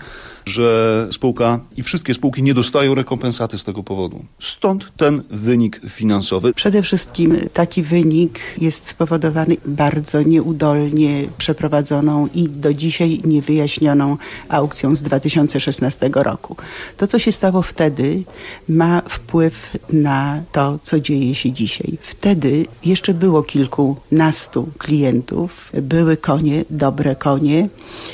że spółka i wszystkie spółki nie dostają rekompensaty z tego powodu. Stąd ten wynik finansowy. Przede wszystkim taki wynik jest spowodowany bardzo nieudolnie przeprowadzoną i do dzisiaj niewyjaśnioną aukcją z dwa tysiące szesnastego roku. To, co się stało wtedy, ma wpływ na to, co dzieje się dzisiaj. Wtedy jeszcze było kilkunastu klientów, były konie, dobre konie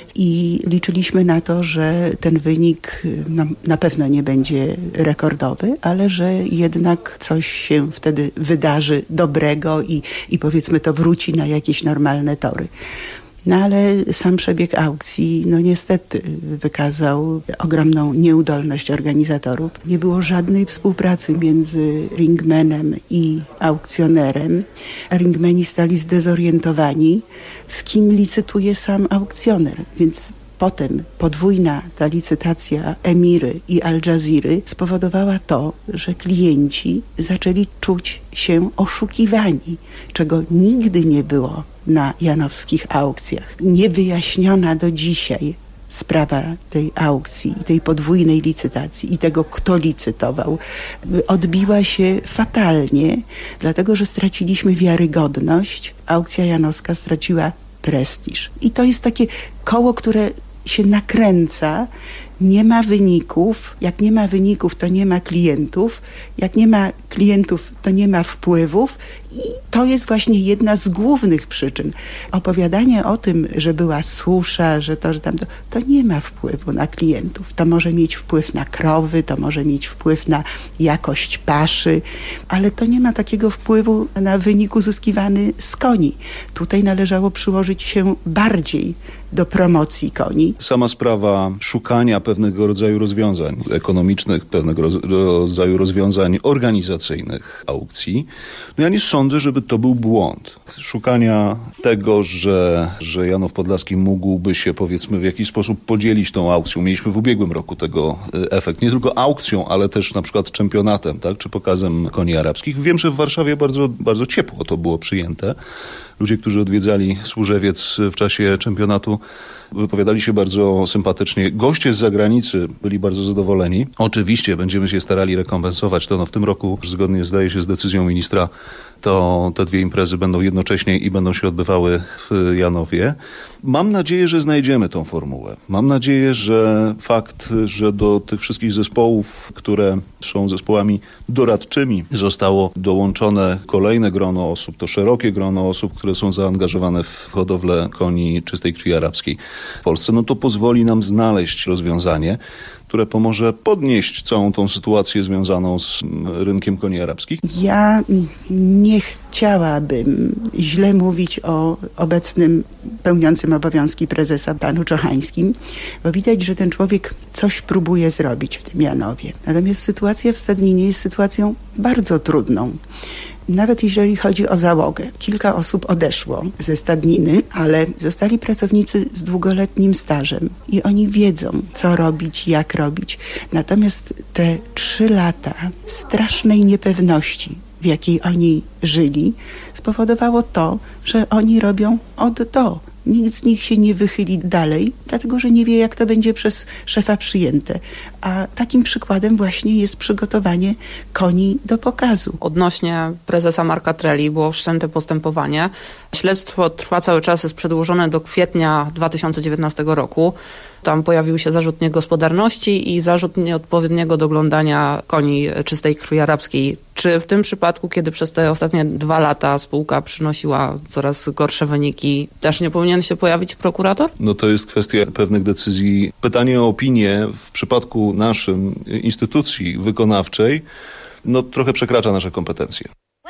i liczyliśmy na to, że ten wynik no, na pewno nie będzie rekordowy, ale że jednak coś się wtedy wydarzy dobrego i, i powiedzmy to wróci na jakieś normalne tory. No ale sam przebieg aukcji, no niestety wykazał ogromną nieudolność organizatorów. Nie było żadnej współpracy między ringmanem i aukcjonerem. Ringmeni stali zdezorientowani, z kim licytuje sam aukcjoner, więc potem podwójna ta licytacja Emiry i Al Jazeery spowodowała to, że klienci zaczęli czuć się oszukiwani, czego nigdy nie było na janowskich aukcjach. Niewyjaśniona do dzisiaj sprawa tej aukcji, tej podwójnej licytacji i tego, kto licytował, odbiła się fatalnie, dlatego że straciliśmy wiarygodność. Aukcja janowska straciła prestiż. I to jest takie koło, które się nakręca. Nie ma wyników. Jak nie ma wyników, to nie ma klientów. Jak nie ma klientów, to nie ma wpływów. I to jest właśnie jedna z głównych przyczyn. Opowiadanie o tym, że była susza, że to, że tamto, to nie ma wpływu na klientów. To może mieć wpływ na krowy, to może mieć wpływ na jakość paszy, ale to nie ma takiego wpływu na wynik uzyskiwany z koni. Tutaj należało przyłożyć się bardziej do promocji koni. Sama sprawa szukania pewnego rodzaju rozwiązań ekonomicznych, pewnego roz- rodzaju rozwiązań organizacyjnych aukcji, no ja nie sądzę, żeby to był błąd. Szukania tego, że, że Janów Podlaski mógłby się, powiedzmy, w jakiś sposób podzielić tą aukcją. Mieliśmy w ubiegłym roku tego efekt. Nie tylko aukcją, ale też na przykład czempionatem, tak, czy pokazem koni arabskich. Wiem, że w Warszawie bardzo, bardzo ciepło to było przyjęte. Ludzie, którzy odwiedzali Służewiec w czasie czempionatu, wypowiadali się bardzo sympatycznie. Goście z zagranicy byli bardzo zadowoleni. Oczywiście będziemy się starali rekompensować to. No w tym roku, zgodnie zdaje się z decyzją ministra, to te dwie imprezy będą jednocześnie i będą się odbywały w Janowie. Mam nadzieję, że znajdziemy tą formułę. Mam nadzieję, że fakt, że do tych wszystkich zespołów, które są zespołami doradczymi, zostało dołączone kolejne grono osób, to szerokie grono osób, które są zaangażowane w hodowlę koni czystej krwi arabskiej w Polsce, no to pozwoli nam znaleźć rozwiązanie, które pomoże podnieść całą tą sytuację związaną z rynkiem koni arabskich? Ja nie chciałabym źle mówić o obecnym pełniącym obowiązki prezesa panu Czochańskim, bo widać, że ten człowiek coś próbuje zrobić w tym Janowie. Natomiast sytuacja w Stadninie jest sytuacją bardzo trudną. Nawet jeżeli chodzi o załogę. Kilka osób odeszło ze Stadniny, ale zostali pracownicy z długoletnim stażem i oni wiedzą, co robić, jak robić. Natomiast te trzy lata strasznej niepewności, w jakiej oni żyli, spowodowało to, że oni robią od do. Nikt z nich się nie wychyli dalej, dlatego że nie wie, jak to będzie przez szefa przyjęte. A takim przykładem właśnie jest przygotowanie koni do pokazu. Odnośnie prezesa Marka Treli było wszczęte postępowanie. Śledztwo trwa cały czas, jest przedłużone do kwietnia dwa tysiące dziewiętnastego roku. Tam pojawił się zarzut niegospodarności i zarzut nieodpowiedniego doglądania koni czystej krwi arabskiej. Czy w tym przypadku, kiedy przez te ostatnie dwa lata spółka przynosiła coraz gorsze wyniki, też nie powinien się pojawić prokurator? No to jest kwestia pewnych decyzji. Pytanie o opinię w przypadku naszym instytucji wykonawczej no trochę przekracza nasze kompetencje.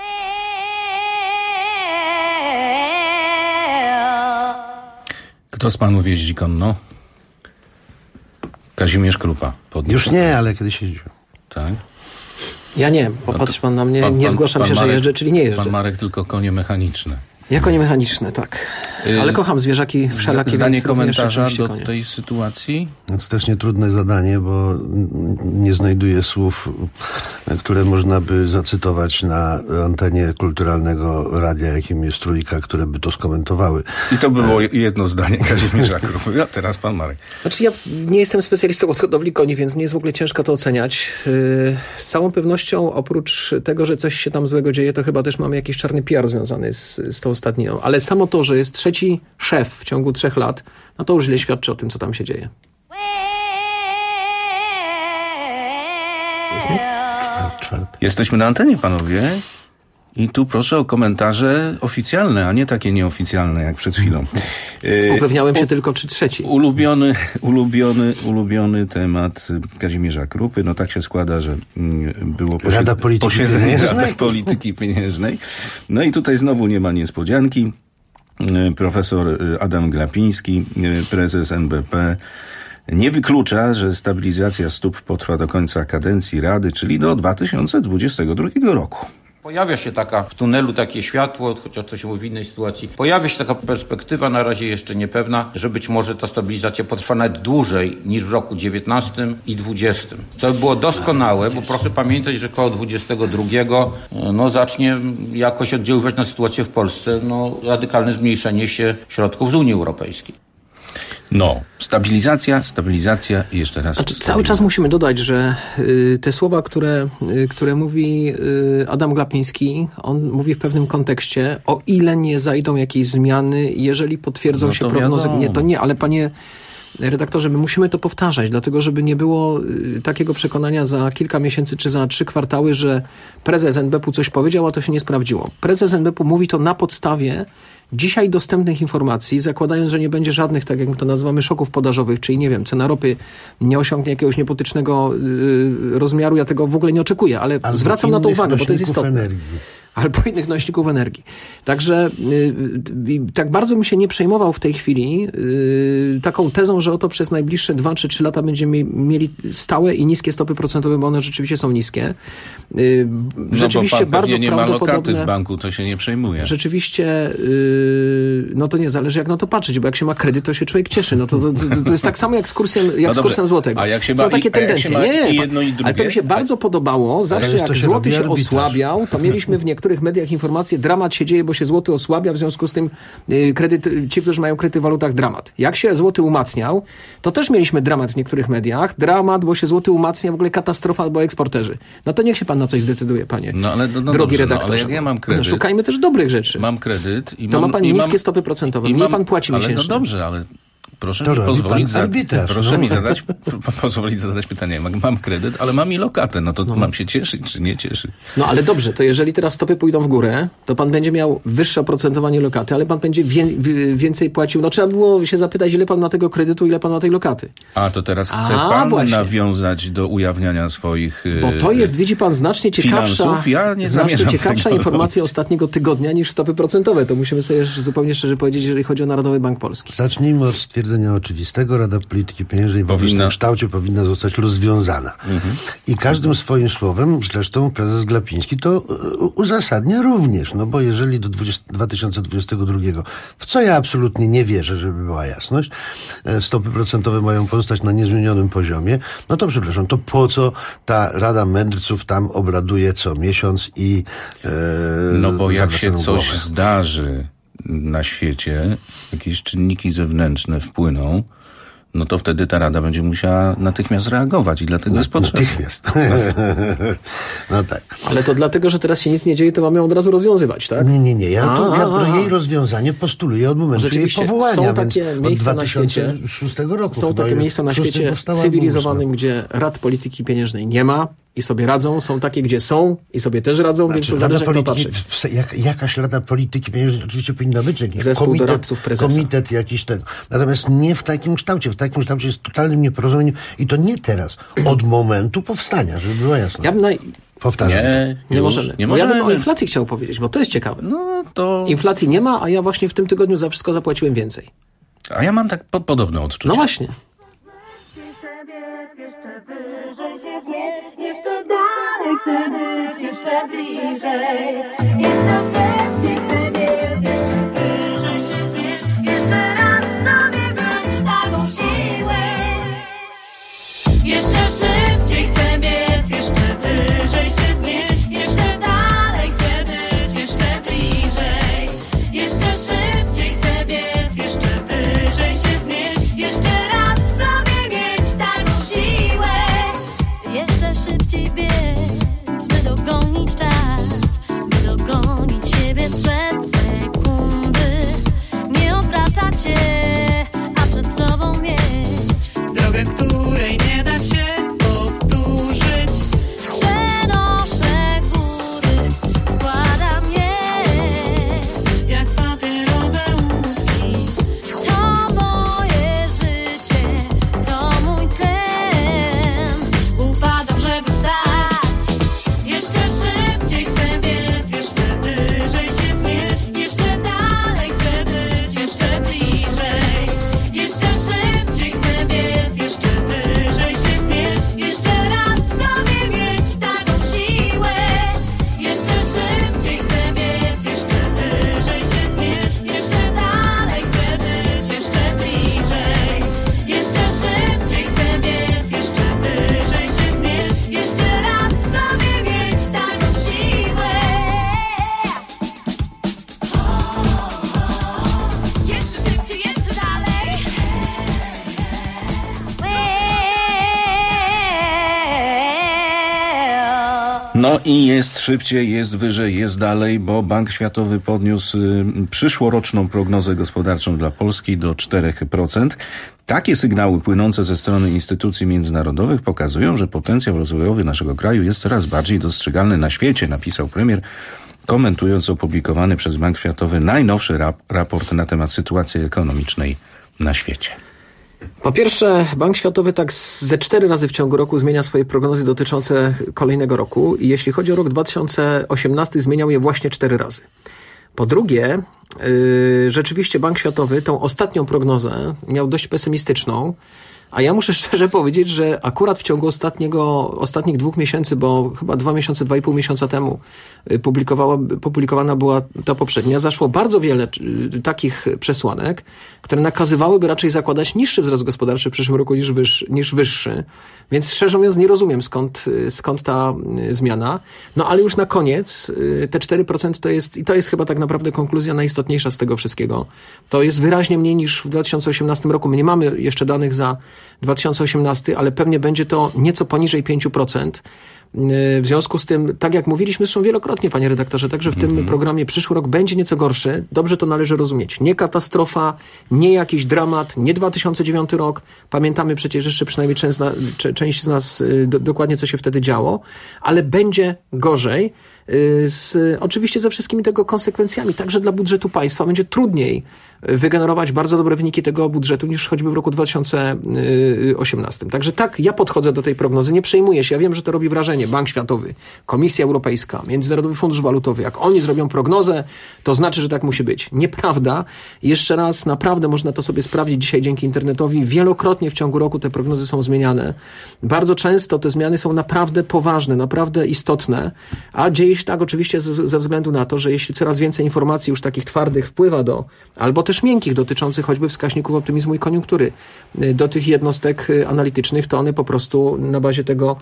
Kto z panów jeździ konno? Kazimierz Krupa. Podnieś. Już nie, ale kiedyś jeździł. Tak? Ja nie, popatrzy pan na mnie, pan, nie pan, zgłaszam pan się, Marek, że jeżdżę, czyli nie jeżdżę. Pan Marek tylko konie mechaniczne. Ja konie mechaniczne, tak. Ale kocham zwierzaki wszelakie. Zdanie komentarza do konie. tej sytuacji? Strasznie trudne zadanie, bo nie znajduję słów, które można by zacytować na antenie kulturalnego radia, jakim jest Trójka, które by to skomentowały. I to było jedno zdanie Kazimierza Krupy. A teraz pan Marek. Znaczy ja nie jestem specjalistą od hodowli koni, więc mnie jest w ogóle ciężko to oceniać. Z całą pewnością oprócz tego, że coś się tam złego dzieje, to chyba też mamy jakiś czarny P R związany z, z tą Stadniną. Ale samo to, że jest trzeci szef w ciągu trzech lat, no to już źle świadczy o tym, co tam się dzieje. Jesteśmy na antenie, panowie. I tu proszę o komentarze oficjalne, a nie takie nieoficjalne, jak przed chwilą. Upewniałem się U, tylko, czy trzeci. Ulubiony, ulubiony, ulubiony temat Kazimierza Krupy. No tak się składa, że było posied- Rada Polityki posiedzenie Pieniężnej. Rady Polityki Pieniężnej. No i tutaj znowu nie ma niespodzianki. Profesor Adam Glapiński, prezes N B P, nie wyklucza, że stabilizacja stóp potrwa do końca kadencji Rady, czyli do dwa tysiące dwudziestego drugiego roku. Pojawia się taka w tunelu takie światło, chociaż to się mówi w innej sytuacji. Pojawia się taka perspektywa, na razie jeszcze niepewna, że być może ta stabilizacja potrwa nawet dłużej niż w roku dziewiętnastym i dwudziestym. Co by było doskonałe, bo proszę pamiętać, że koło dwudziestego drugiego no, zacznie jakoś oddziaływać na sytuację w Polsce no, radykalne zmniejszenie się środków z Unii Europejskiej. No, stabilizacja, stabilizacja i jeszcze raz Znaczy, cały czas musimy dodać, że y, te słowa, które, y, które mówi y, Adam Glapiński, on mówi w pewnym kontekście, o ile nie zajdą jakieś zmiany, jeżeli potwierdzą No się to prognozy, wiadomo. nie, to nie, ale panie redaktorze, my musimy to powtarzać, dlatego żeby nie było y, takiego przekonania za kilka miesięcy czy za trzy kwartały, że prezes en be pe u coś powiedział, a to się nie sprawdziło. Prezes en be pe u mówi to na podstawie dzisiaj dostępnych informacji, zakładając, że nie będzie żadnych, tak jak my to nazywamy, szoków podażowych, czyli nie wiem, cena ropy nie osiągnie jakiegoś niepotycznego y, rozmiaru, ja tego w ogóle nie oczekuję, ale Albo zwracam na to innych uwagę, bo to jest nośników istotne. energii. Albo innych nośników energii. Także y, y, tak bardzo bym się nie przejmował w tej chwili y, taką tezą, że oto przez najbliższe dwa czy trzy lata będziemy mieli stałe i niskie stopy procentowe, bo one rzeczywiście są niskie. Y, rzeczywiście no bo pan bardzo nie ma lokaty prawdopodobne. w banku, to się nie przejmuje. Rzeczywiście, y, no to nie zależy jak na to patrzeć, bo jak się ma kredyt, to się człowiek cieszy. No to, to, to, to jest tak samo jak z kursem, jak No z dobrze, kursem złotego. a jak się ma Są i- takie a jak tendencje. się ma nie, nie, i jedno, i drugie? ale to mi się bardzo podobało. Zawsze Ale to jak się złoty robi się arbitraż. osłabiał, to mieliśmy w niektórych mediach informacje, dramat się dzieje, bo się złoty osłabia, w związku z tym y, kredyt, ci, którzy mają kredyty w walutach, dramat. Jak się złoty umacniał, to też mieliśmy dramat w niektórych mediach. Dramat, bo się złoty umacnia, w ogóle katastrofa, bo eksporterzy. No to niech się pan na coś zdecyduje, panie. No ale no, no drogi dobrze, redaktorze. no, ale jak ja mam kredyt, No, szukajmy też dobrych rzeczy. mam kredyt i To mam, ma pan i niskie mam, stopy procentowe, i mniej mam- pan płaci ale miesięcznie. No dobrze, ale proszę To mi robi pozwolić, pan za, arbitraż, proszę no. mi zadać, po- pozwolić zadać pytanie. Mam, mam kredyt, ale mam i lokatę. No to mam się cieszyć, czy nie cieszyć? No ale dobrze, to jeżeli teraz stopy pójdą w górę, to pan będzie miał wyższe oprocentowanie lokaty, ale pan będzie wie, wie, więcej płacił. No trzeba było się zapytać, ile pan ma tego kredytu, ile pan ma tej lokaty. A to teraz chce A, pan właśnie. nawiązać do ujawniania swoich y, Bo to jest, widzi pan, znacznie ciekawsza, finansów. Ja nie znacznie zamierzam ciekawsza tego informacja robić. ostatniego tygodnia niż stopy procentowe. To musimy sobie zupełnie szczerze powiedzieć, jeżeli chodzi o Narodowy Bank Polski. Zacznijmy od stwierdzenia oczywistego. Rada Polityki Pieniężnej w Powinna- obecnym kształcie powinna zostać rozwiązana. Mhm. I każdym swoim słowem, zresztą prezes Glapiński to e, uzasadnia również, no bo jeżeli do dwa tysiące dwudziestego drugiego, w co ja absolutnie nie wierzę, żeby była jasność, e, stopy procentowe mają pozostać na niezmienionym poziomie, no to przepraszam, to po co ta Rada Mędrców tam obraduje co miesiąc i e, No bo jak się zawracaną coś głowę? zdarzy na świecie, jakieś czynniki zewnętrzne wpłyną, no to wtedy ta Rada będzie musiała natychmiast reagować i dlatego jest potrzebna. Natychmiast. No tak. Ale to dlatego, że teraz się nic nie dzieje, to mamy ją od razu rozwiązywać, tak? Nie, nie, nie. Ja to A, ja a, a. jej rozwiązanie postuluję od momentu jej Rzeczywiście, powołania. są więc takie od miejsca na dwa tysiące świecie, szóstego roku. są chyba, takie miejsca na w szóstym świecie powstała cywilizowanym, gdzie rad polityki pieniężnej nie ma i sobie radzą. Są takie, gdzie są i sobie też radzą, więc to Znaczy, zależy, jak to polityki, patrzeć. w, se- jak, jakaś Rada Polityki Pieniężnej oczywiście powinna być, jakiś Zespół komitet, doradców prezesa. komitet jakiś ten. Natomiast nie w takim kształcie. W takim kształcie jest totalnym nieporozumieniem i to nie teraz, od momentu powstania, żeby była jasność. Ja bym naj... Powtarzam. Nie, Nie już, możemy. Nie Bo ja bym o możemy. inflacji chciał powiedzieć, bo to jest ciekawe. No to... Inflacji nie ma, a ja właśnie w tym tygodniu za wszystko zapłaciłem więcej. A ja mam tak po, podobne odczucie. No właśnie. Jeszcze wyżej się wznieść, jeszcze dalej chcę być, jeszcze bliżej. Jeszcze szybciej chcę biec, jeszcze wyżej się wznieść, jeszcze raz sobie wziąć taką siłę. Jeszcze szybciej chcę biec, jeszcze wyżej się wznieść, jeszcze dalej chcę być, jeszcze bliżej. Jeszcze szybciej chcę biec, jeszcze wyżej się wznieść, jeszcze raz sobie mieć taką siłę. Jeszcze szybciej biec, by dogonić czas, by dogonić No i jest szybciej, jest wyżej, jest dalej, bo Bank Światowy podniósł y, przyszłoroczną prognozę gospodarczą dla Polski do czterech procent. Takie sygnały płynące ze strony instytucji międzynarodowych pokazują, że potencjał rozwojowy naszego kraju jest coraz bardziej dostrzegalny na świecie, napisał premier, komentując opublikowany przez Bank Światowy najnowszy rap- raport na temat sytuacji ekonomicznej na świecie. Po pierwsze, Bank Światowy tak ze cztery razy w ciągu roku zmienia swoje prognozy dotyczące kolejnego roku i jeśli chodzi o rok dwa tysiące osiemnasty, zmieniał je właśnie cztery razy. Po drugie, yy, rzeczywiście Bank Światowy tą ostatnią prognozę miał dość pesymistyczną, a ja muszę szczerze powiedzieć, że akurat w ciągu ostatniego, ostatnich dwóch miesięcy, bo chyba dwa miesiące, dwa i pół miesiąca temu publikowała, publikowana była ta poprzednia, zaszło bardzo wiele y, takich przesłanek, które nakazywałyby raczej zakładać niższy wzrost gospodarczy w przyszłym roku niż wyższy. Niż wyższy. Więc szczerze mówiąc nie rozumiem skąd, skąd ta y, zmiana. No ale już na koniec y, te cztery procent to jest, i to jest chyba tak naprawdę konkluzja najistotniejsza z tego wszystkiego. To jest wyraźnie mniej niż w dwa tysiące osiemnastym roku. My nie mamy jeszcze danych za dwa tysiące osiemnasty, ale pewnie będzie to nieco poniżej pięć procent. W związku z tym, tak jak mówiliśmy zresztą wielokrotnie, panie redaktorze, także w mm-hmm. tym programie przyszły rok będzie nieco gorszy. Dobrze to należy rozumieć. Nie katastrofa, nie jakiś dramat, nie dwa tysiące dziewiąty rok. Pamiętamy przecież jeszcze przynajmniej część, część z nas do, dokładnie, co się wtedy działo, ale będzie gorzej. Z, oczywiście ze wszystkimi tego konsekwencjami, także dla budżetu państwa będzie trudniej wygenerować bardzo dobre wyniki tego budżetu niż choćby w roku dwa tysiące osiemnastym. Także tak, ja podchodzę do tej prognozy, nie przejmuję się. Ja wiem, że to robi wrażenie. Bank Światowy, Komisja Europejska, Międzynarodowy Fundusz Walutowy. Jak oni zrobią prognozę, to znaczy, że tak musi być. Nieprawda. Jeszcze raz, naprawdę można to sobie sprawdzić dzisiaj dzięki internetowi. Wielokrotnie w ciągu roku te prognozy są zmieniane. Bardzo często te zmiany są naprawdę poważne, naprawdę istotne, a dzieje się tak oczywiście ze względu na to, że jeśli coraz więcej informacji już takich twardych wpływa do, albo też miękkich, dotyczących choćby wskaźników optymizmu i koniunktury, do tych jednostek analitycznych, to one po prostu na bazie tego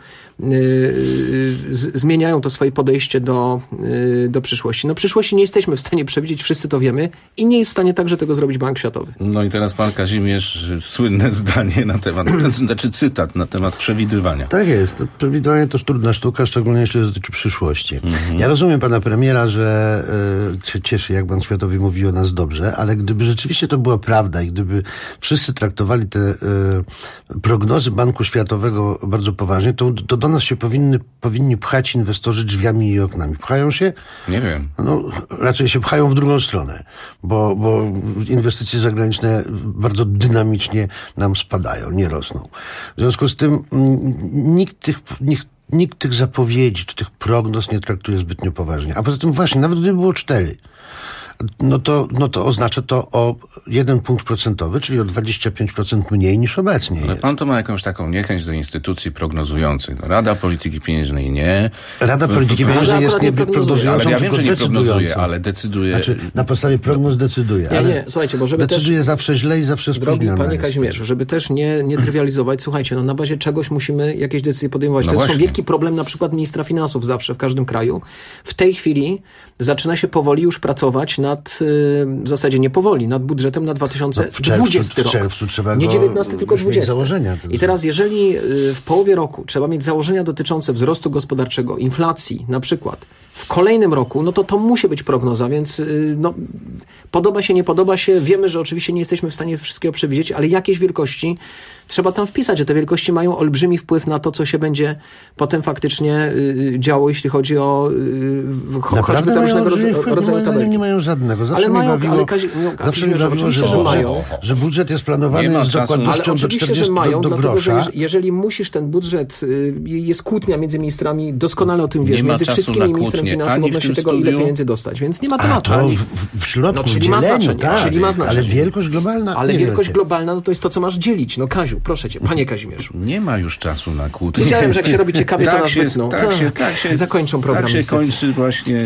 z, zmieniają to swoje podejście do, do przyszłości. No przyszłości nie jesteśmy w stanie przewidzieć, wszyscy to wiemy i nie jest w stanie także tego zrobić Bank Światowy. No i teraz pan Kazimierz, słynne zdanie na temat, znaczy cytat na temat przewidywania. Tak jest. To przewidywanie to jest trudna sztuka, szczególnie jeśli dotyczy przyszłości. Mhm. Ja rozumiem pana premiera, że y, się cieszy, jak Bank Światowy mówi o nas dobrze, ale gdyby rzeczywiście to była prawda i gdyby wszyscy traktowali te y, prognozy Banku Światowego bardzo poważnie, to, to do nas się powinny, powinni pchać inwestorzy drzwiami i oknami. Pchają się? Nie wiem. No, raczej się pchają w drugą stronę, bo, bo inwestycje zagraniczne bardzo dynamicznie nam spadają, nie rosną. W związku z tym m, nikt tych, nikt Nikt tych zapowiedzi, czy tych prognoz nie traktuje zbytnio poważnie. A poza tym właśnie, nawet gdyby było cztery, no to, no to oznacza to o jeden punkt procentowy, czyli o dwadzieścia pięć procent mniej niż obecnie Ale jest. pan to ma jakąś taką niechęć do instytucji prognozujących. No, Rada Polityki Pieniężnej nie. Rada Polityki Pieniężnej jest nie prognozującą, ale ja wiem, że nie decydującą. prognozuje, ale decyduje. Znaczy, na podstawie prognoz decyduje. Nie, ale nie, słuchajcie, bo żeby decyduje też, zawsze źle i zawsze spóźniona. Drogi panie jest. Kazimierzu, żeby też nie, nie trywializować, słuchajcie, no na bazie czegoś musimy jakieś decyzje podejmować. No to właśnie. jest wielki problem na przykład ministra finansów zawsze w każdym kraju. W tej chwili zaczyna się powoli już pracować nad, w zasadzie nie powoli, nad budżetem na dwa tysiące dwudziesty No, w czerwcu, rok. w czerwcu trzeba nie go dziewiętnasty, tylko już mieć dwudziesty. założenia. I teraz jeżeli w połowie roku trzeba mieć założenia dotyczące wzrostu gospodarczego, inflacji na przykład, w kolejnym roku, no to to musi być prognoza, więc no, podoba się, nie podoba się. Wiemy, że oczywiście nie jesteśmy w stanie wszystkiego przewidzieć, ale jakieś wielkości trzeba tam wpisać, że te wielkości mają olbrzymi wpływ na to, co się będzie potem faktycznie y, działo, jeśli chodzi o y, choćby te różnego rodzaju, rodzaju tabelki. Nie mają żadnego. Zawsze ale mnie mają, bawiło, ale Kazi, no, zawsze mnie bawiło, oczywiście, że, że mają. że budżet jest planowany z dokładnością do czterdziestu że mają, do, do dlatego, grosza. że jeżeli musisz ten budżet, y, jest kłótnia między ministrami, doskonale o tym wiesz, Nie między ma czasu wszystkimi na ministrem kłótnię, finansów ani w odnośnie tym tego, studiu. ile pieniędzy dostać, więc nie ma A tematu. to Ani, w, w środku, no, czyli dzieleniu, ma znaczenie, tak, czyli ma znaczenie. ale wielkość globalna... Ale nie wielkość wiecie. globalna, no to jest to, co masz dzielić. No Kaziu, proszę cię, panie Kazimierzu. Nie ma już czasu na kłótnię. Wiedziałem, że jak się robi ciekawie, to tak nas się, wytną. tak, się, tak się Zakończą program. Tak się niestety. kończy właśnie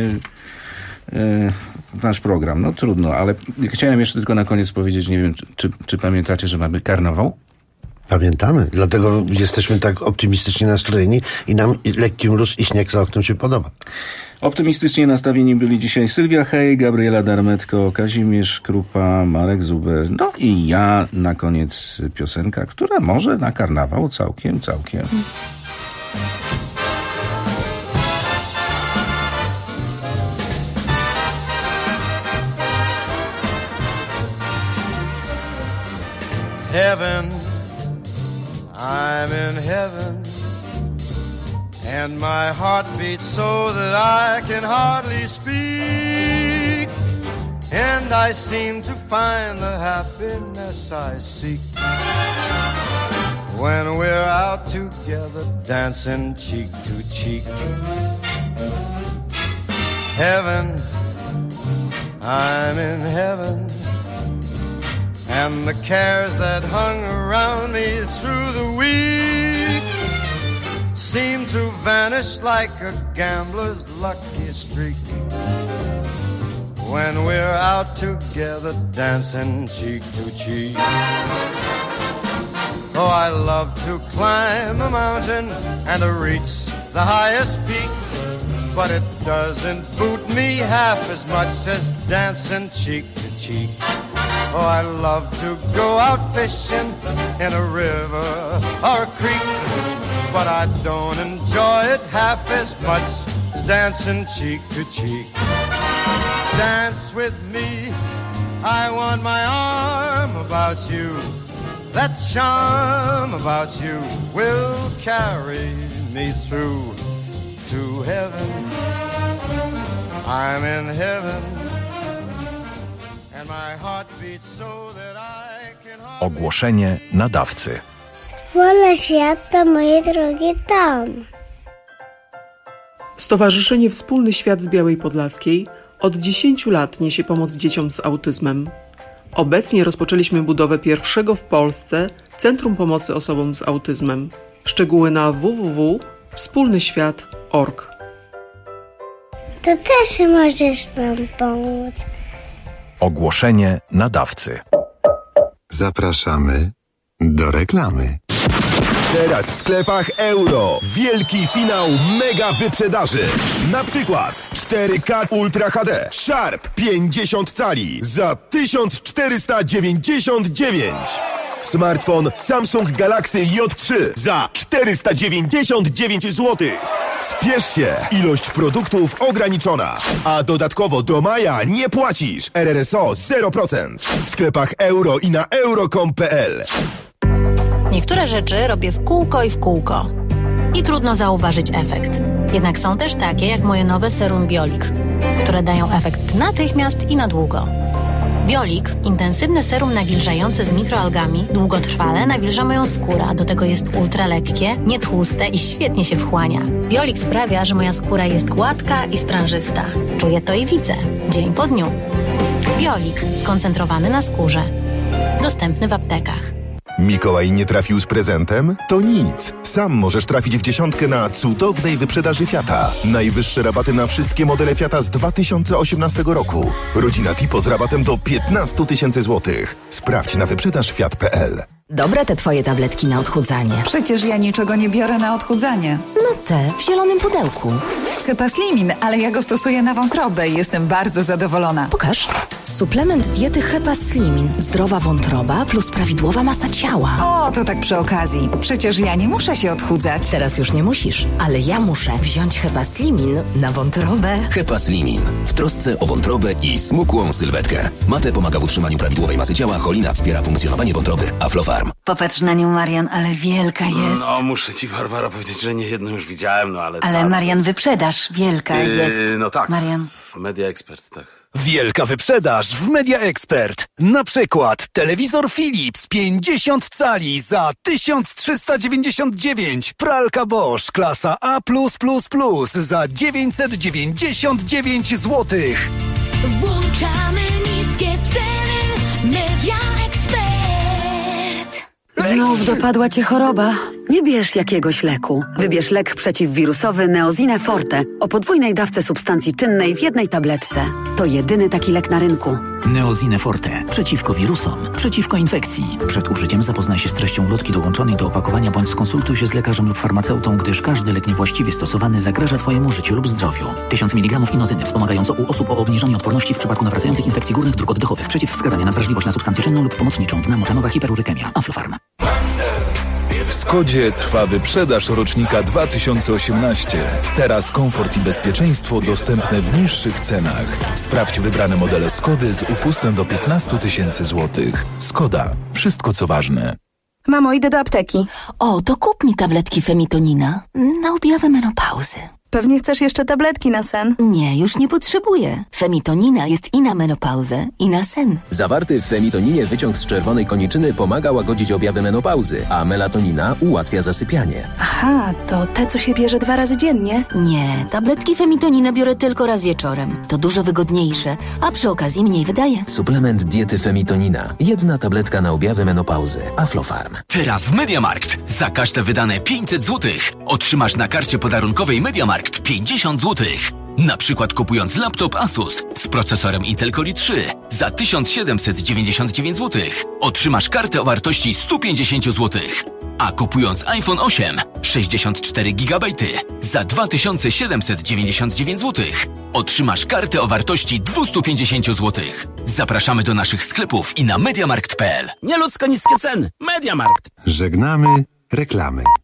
e, nasz program. No trudno, ale chciałem jeszcze tylko na koniec powiedzieć, nie wiem, czy, czy, czy pamiętacie, że mamy karnawał? Pamiętamy, dlatego jesteśmy tak optymistycznie nastrojeni i nam lekki mróz i śnieg za oknem się podoba. Optymistycznie nastawieni byli dzisiaj Sylwia Hej, Gabriela Darmetko, Kazimierz Krupa, Marek Zuber, no i ja na koniec piosenka, która może na karnawał całkiem, całkiem... Heaven, I'm in heaven, and my heart beats so that I can hardly speak, and I seem to find the happiness I seek when we're out together dancing cheek to cheek. Heaven, I'm in heaven, and the cares that hung around me through the week seem to vanish like a gambler's lucky streak when we're out together dancing cheek to cheek. Oh, I love to climb a mountain and to reach the highest peak, but it doesn't boot me half as much as dancing cheek to cheek. Oh, I love to go out fishing in a river or a creek, but I don't enjoy it half as much as dancing cheek to cheek. Dance with me, I want my arm about you. That charm about you will carry me through to heaven. I'm in heaven, and my heart beats so that I can... Ogłoszenie nadawcy. Wolny świat to mój drogi dom. Stowarzyszenie Wspólny Świat z Białej Podlaskiej od dziesięciu lat niesie pomoc dzieciom z autyzmem. Obecnie rozpoczęliśmy budowę pierwszego w Polsce Centrum Pomocy Osobom z Autyzmem. Szczegóły na w w w kropka wspólny świat kropka org. To też możesz nam pomóc. Ogłoszenie nadawcy. Zapraszamy do reklamy. Teraz w sklepach Euro wielki finał mega wyprzedaży. Na przykład cztery K Ultra H D Sharp pięćdziesiąt cali za tysiąc czterysta dziewięćdziesiąt dziewięć. Smartfon Samsung Galaxy J trzy za czterysta dziewięćdziesiąt dziewięć złotych. Spiesz się, ilość produktów ograniczona. A dodatkowo do maja nie płacisz. R R S O zero procent. W sklepach Euro i na euro kropka com kropka p l. Niektóre rzeczy robię w kółko i w kółko. I trudno zauważyć efekt. Jednak są też takie jak moje nowe serum Biolik, które dają efekt natychmiast i na długo. Biolik, intensywne serum nawilżające z mikroalgami, długotrwale nawilża moją skórę, a do tego jest ultra lekkie, nietłuste i świetnie się wchłania. Biolik sprawia, że moja skóra jest gładka i sprężysta. Czuję to i widzę, dzień po dniu. Biolik, skoncentrowany na skórze. Dostępny w aptekach. Mikołaj nie trafił z prezentem? To nic. Sam możesz trafić w dziesiątkę na cudownej wyprzedaży Fiata. Najwyższe rabaty na wszystkie modele Fiata z dwa tysiące osiemnastego roku. Rodzina Tipo z rabatem do piętnaście tysięcy złotych. Sprawdź na wyprzedaż fiat kropka p l. Dobre te twoje tabletki na odchudzanie. Przecież ja niczego nie biorę na odchudzanie. No te, w zielonym pudełku. Hepaslimin, ale ja go stosuję na wątrobę i jestem bardzo zadowolona. Pokaż. Suplement diety Hepaslimin. Zdrowa wątroba plus prawidłowa masa ciała. O, to tak przy okazji. Przecież ja nie muszę się odchudzać. Teraz już nie musisz, ale ja muszę wziąć Hepaslimin na wątrobę. Hepaslimin. W trosce o wątrobę i smukłą sylwetkę. Mate pomaga w utrzymaniu prawidłowej masy ciała, cholina wspiera funkcjonowanie wątroby. Aflofarm. Popatrz na nią, Marian, ale wielka jest. No, muszę ci, Barbara, powiedzieć, że nie jedną już widziałem, no ale... Ale ta, Marian, jest... wyprzedaż, wielka yy, jest. No tak. Marian. Media Expert, tak. Wielka wyprzedaż w Media Expert. Na przykład telewizor Philips pięćdziesiąt cali za tysiąc trzysta dziewięćdziesiąt dziewięć. Pralka Bosch klasa A plus plus plus za dziewięćset dziewięćdziesiąt dziewięć złotych. Włączamy niskie ceny. Media Expert. Znów dopadła cię choroba? Nie bierz jakiegoś leku. Wybierz lek przeciwwirusowy Neozine Forte o podwójnej dawce substancji czynnej w jednej tabletce. To jedyny taki lek na rynku. Neozine Forte. Przeciwko wirusom. Przeciwko infekcji. Przed użyciem zapoznaj się z treścią ulotki dołączonej do opakowania bądź skonsultuj się z lekarzem lub farmaceutą, gdyż każdy lek niewłaściwie stosowany zagraża twojemu życiu lub zdrowiu. tysiąc miligramów inozyny wspomagająco u osób o obniżonej odporności w przypadku nawracających infekcji górnych dróg oddechowych. Przeciwwskazania na wrażliwość na substancję czynną lub pomocniczą. Dna moczanowa hiperurykemia. Aflofarm. W Skodzie trwa wyprzedaż rocznika dwa tysiące osiemnaście. Teraz komfort i bezpieczeństwo dostępne w niższych cenach. Sprawdź wybrane modele Skody z upustem do piętnaście tysięcy złotych. Skoda. Wszystko co ważne. Mamo, idę do apteki. O, to kup mi tabletki Femitonina na objawę menopauzy. Pewnie chcesz jeszcze tabletki na sen? Nie, już nie potrzebuję. Femitonina jest i na menopauzę, i na sen. Zawarty w femitoninie wyciąg z czerwonej koniczyny pomaga łagodzić objawy menopauzy, a melatonina ułatwia zasypianie. Aha, to te, co się bierze dwa razy dziennie? Nie, tabletki Femitonina biorę tylko raz wieczorem. To dużo wygodniejsze, a przy okazji mniej wydaje. Suplement diety Femitonina. Jedna tabletka na objawy menopauzy. Aflofarm. Teraz w MediaMarkt. Za każde wydane pięćset złotych otrzymasz na karcie podarunkowej MediaMarkt pięćdziesiąt złotych. Na przykład kupując laptop Asus z procesorem Intel Core i trzy za tysiąc siedemset dziewięćdziesiąt dziewięć złotych otrzymasz kartę o wartości sto pięćdziesiąt złotych. A kupując iPhone osiem sześćdziesiąt cztery gigabajty za dwa tysiące siedemset dziewięćdziesiąt dziewięć złotych otrzymasz kartę o wartości dwieście pięćdziesiąt złotych. Zapraszamy do naszych sklepów i na mediamarkt kropka p l. Nieludzko niskie ceny. MediaMarkt. Żegnamy reklamy.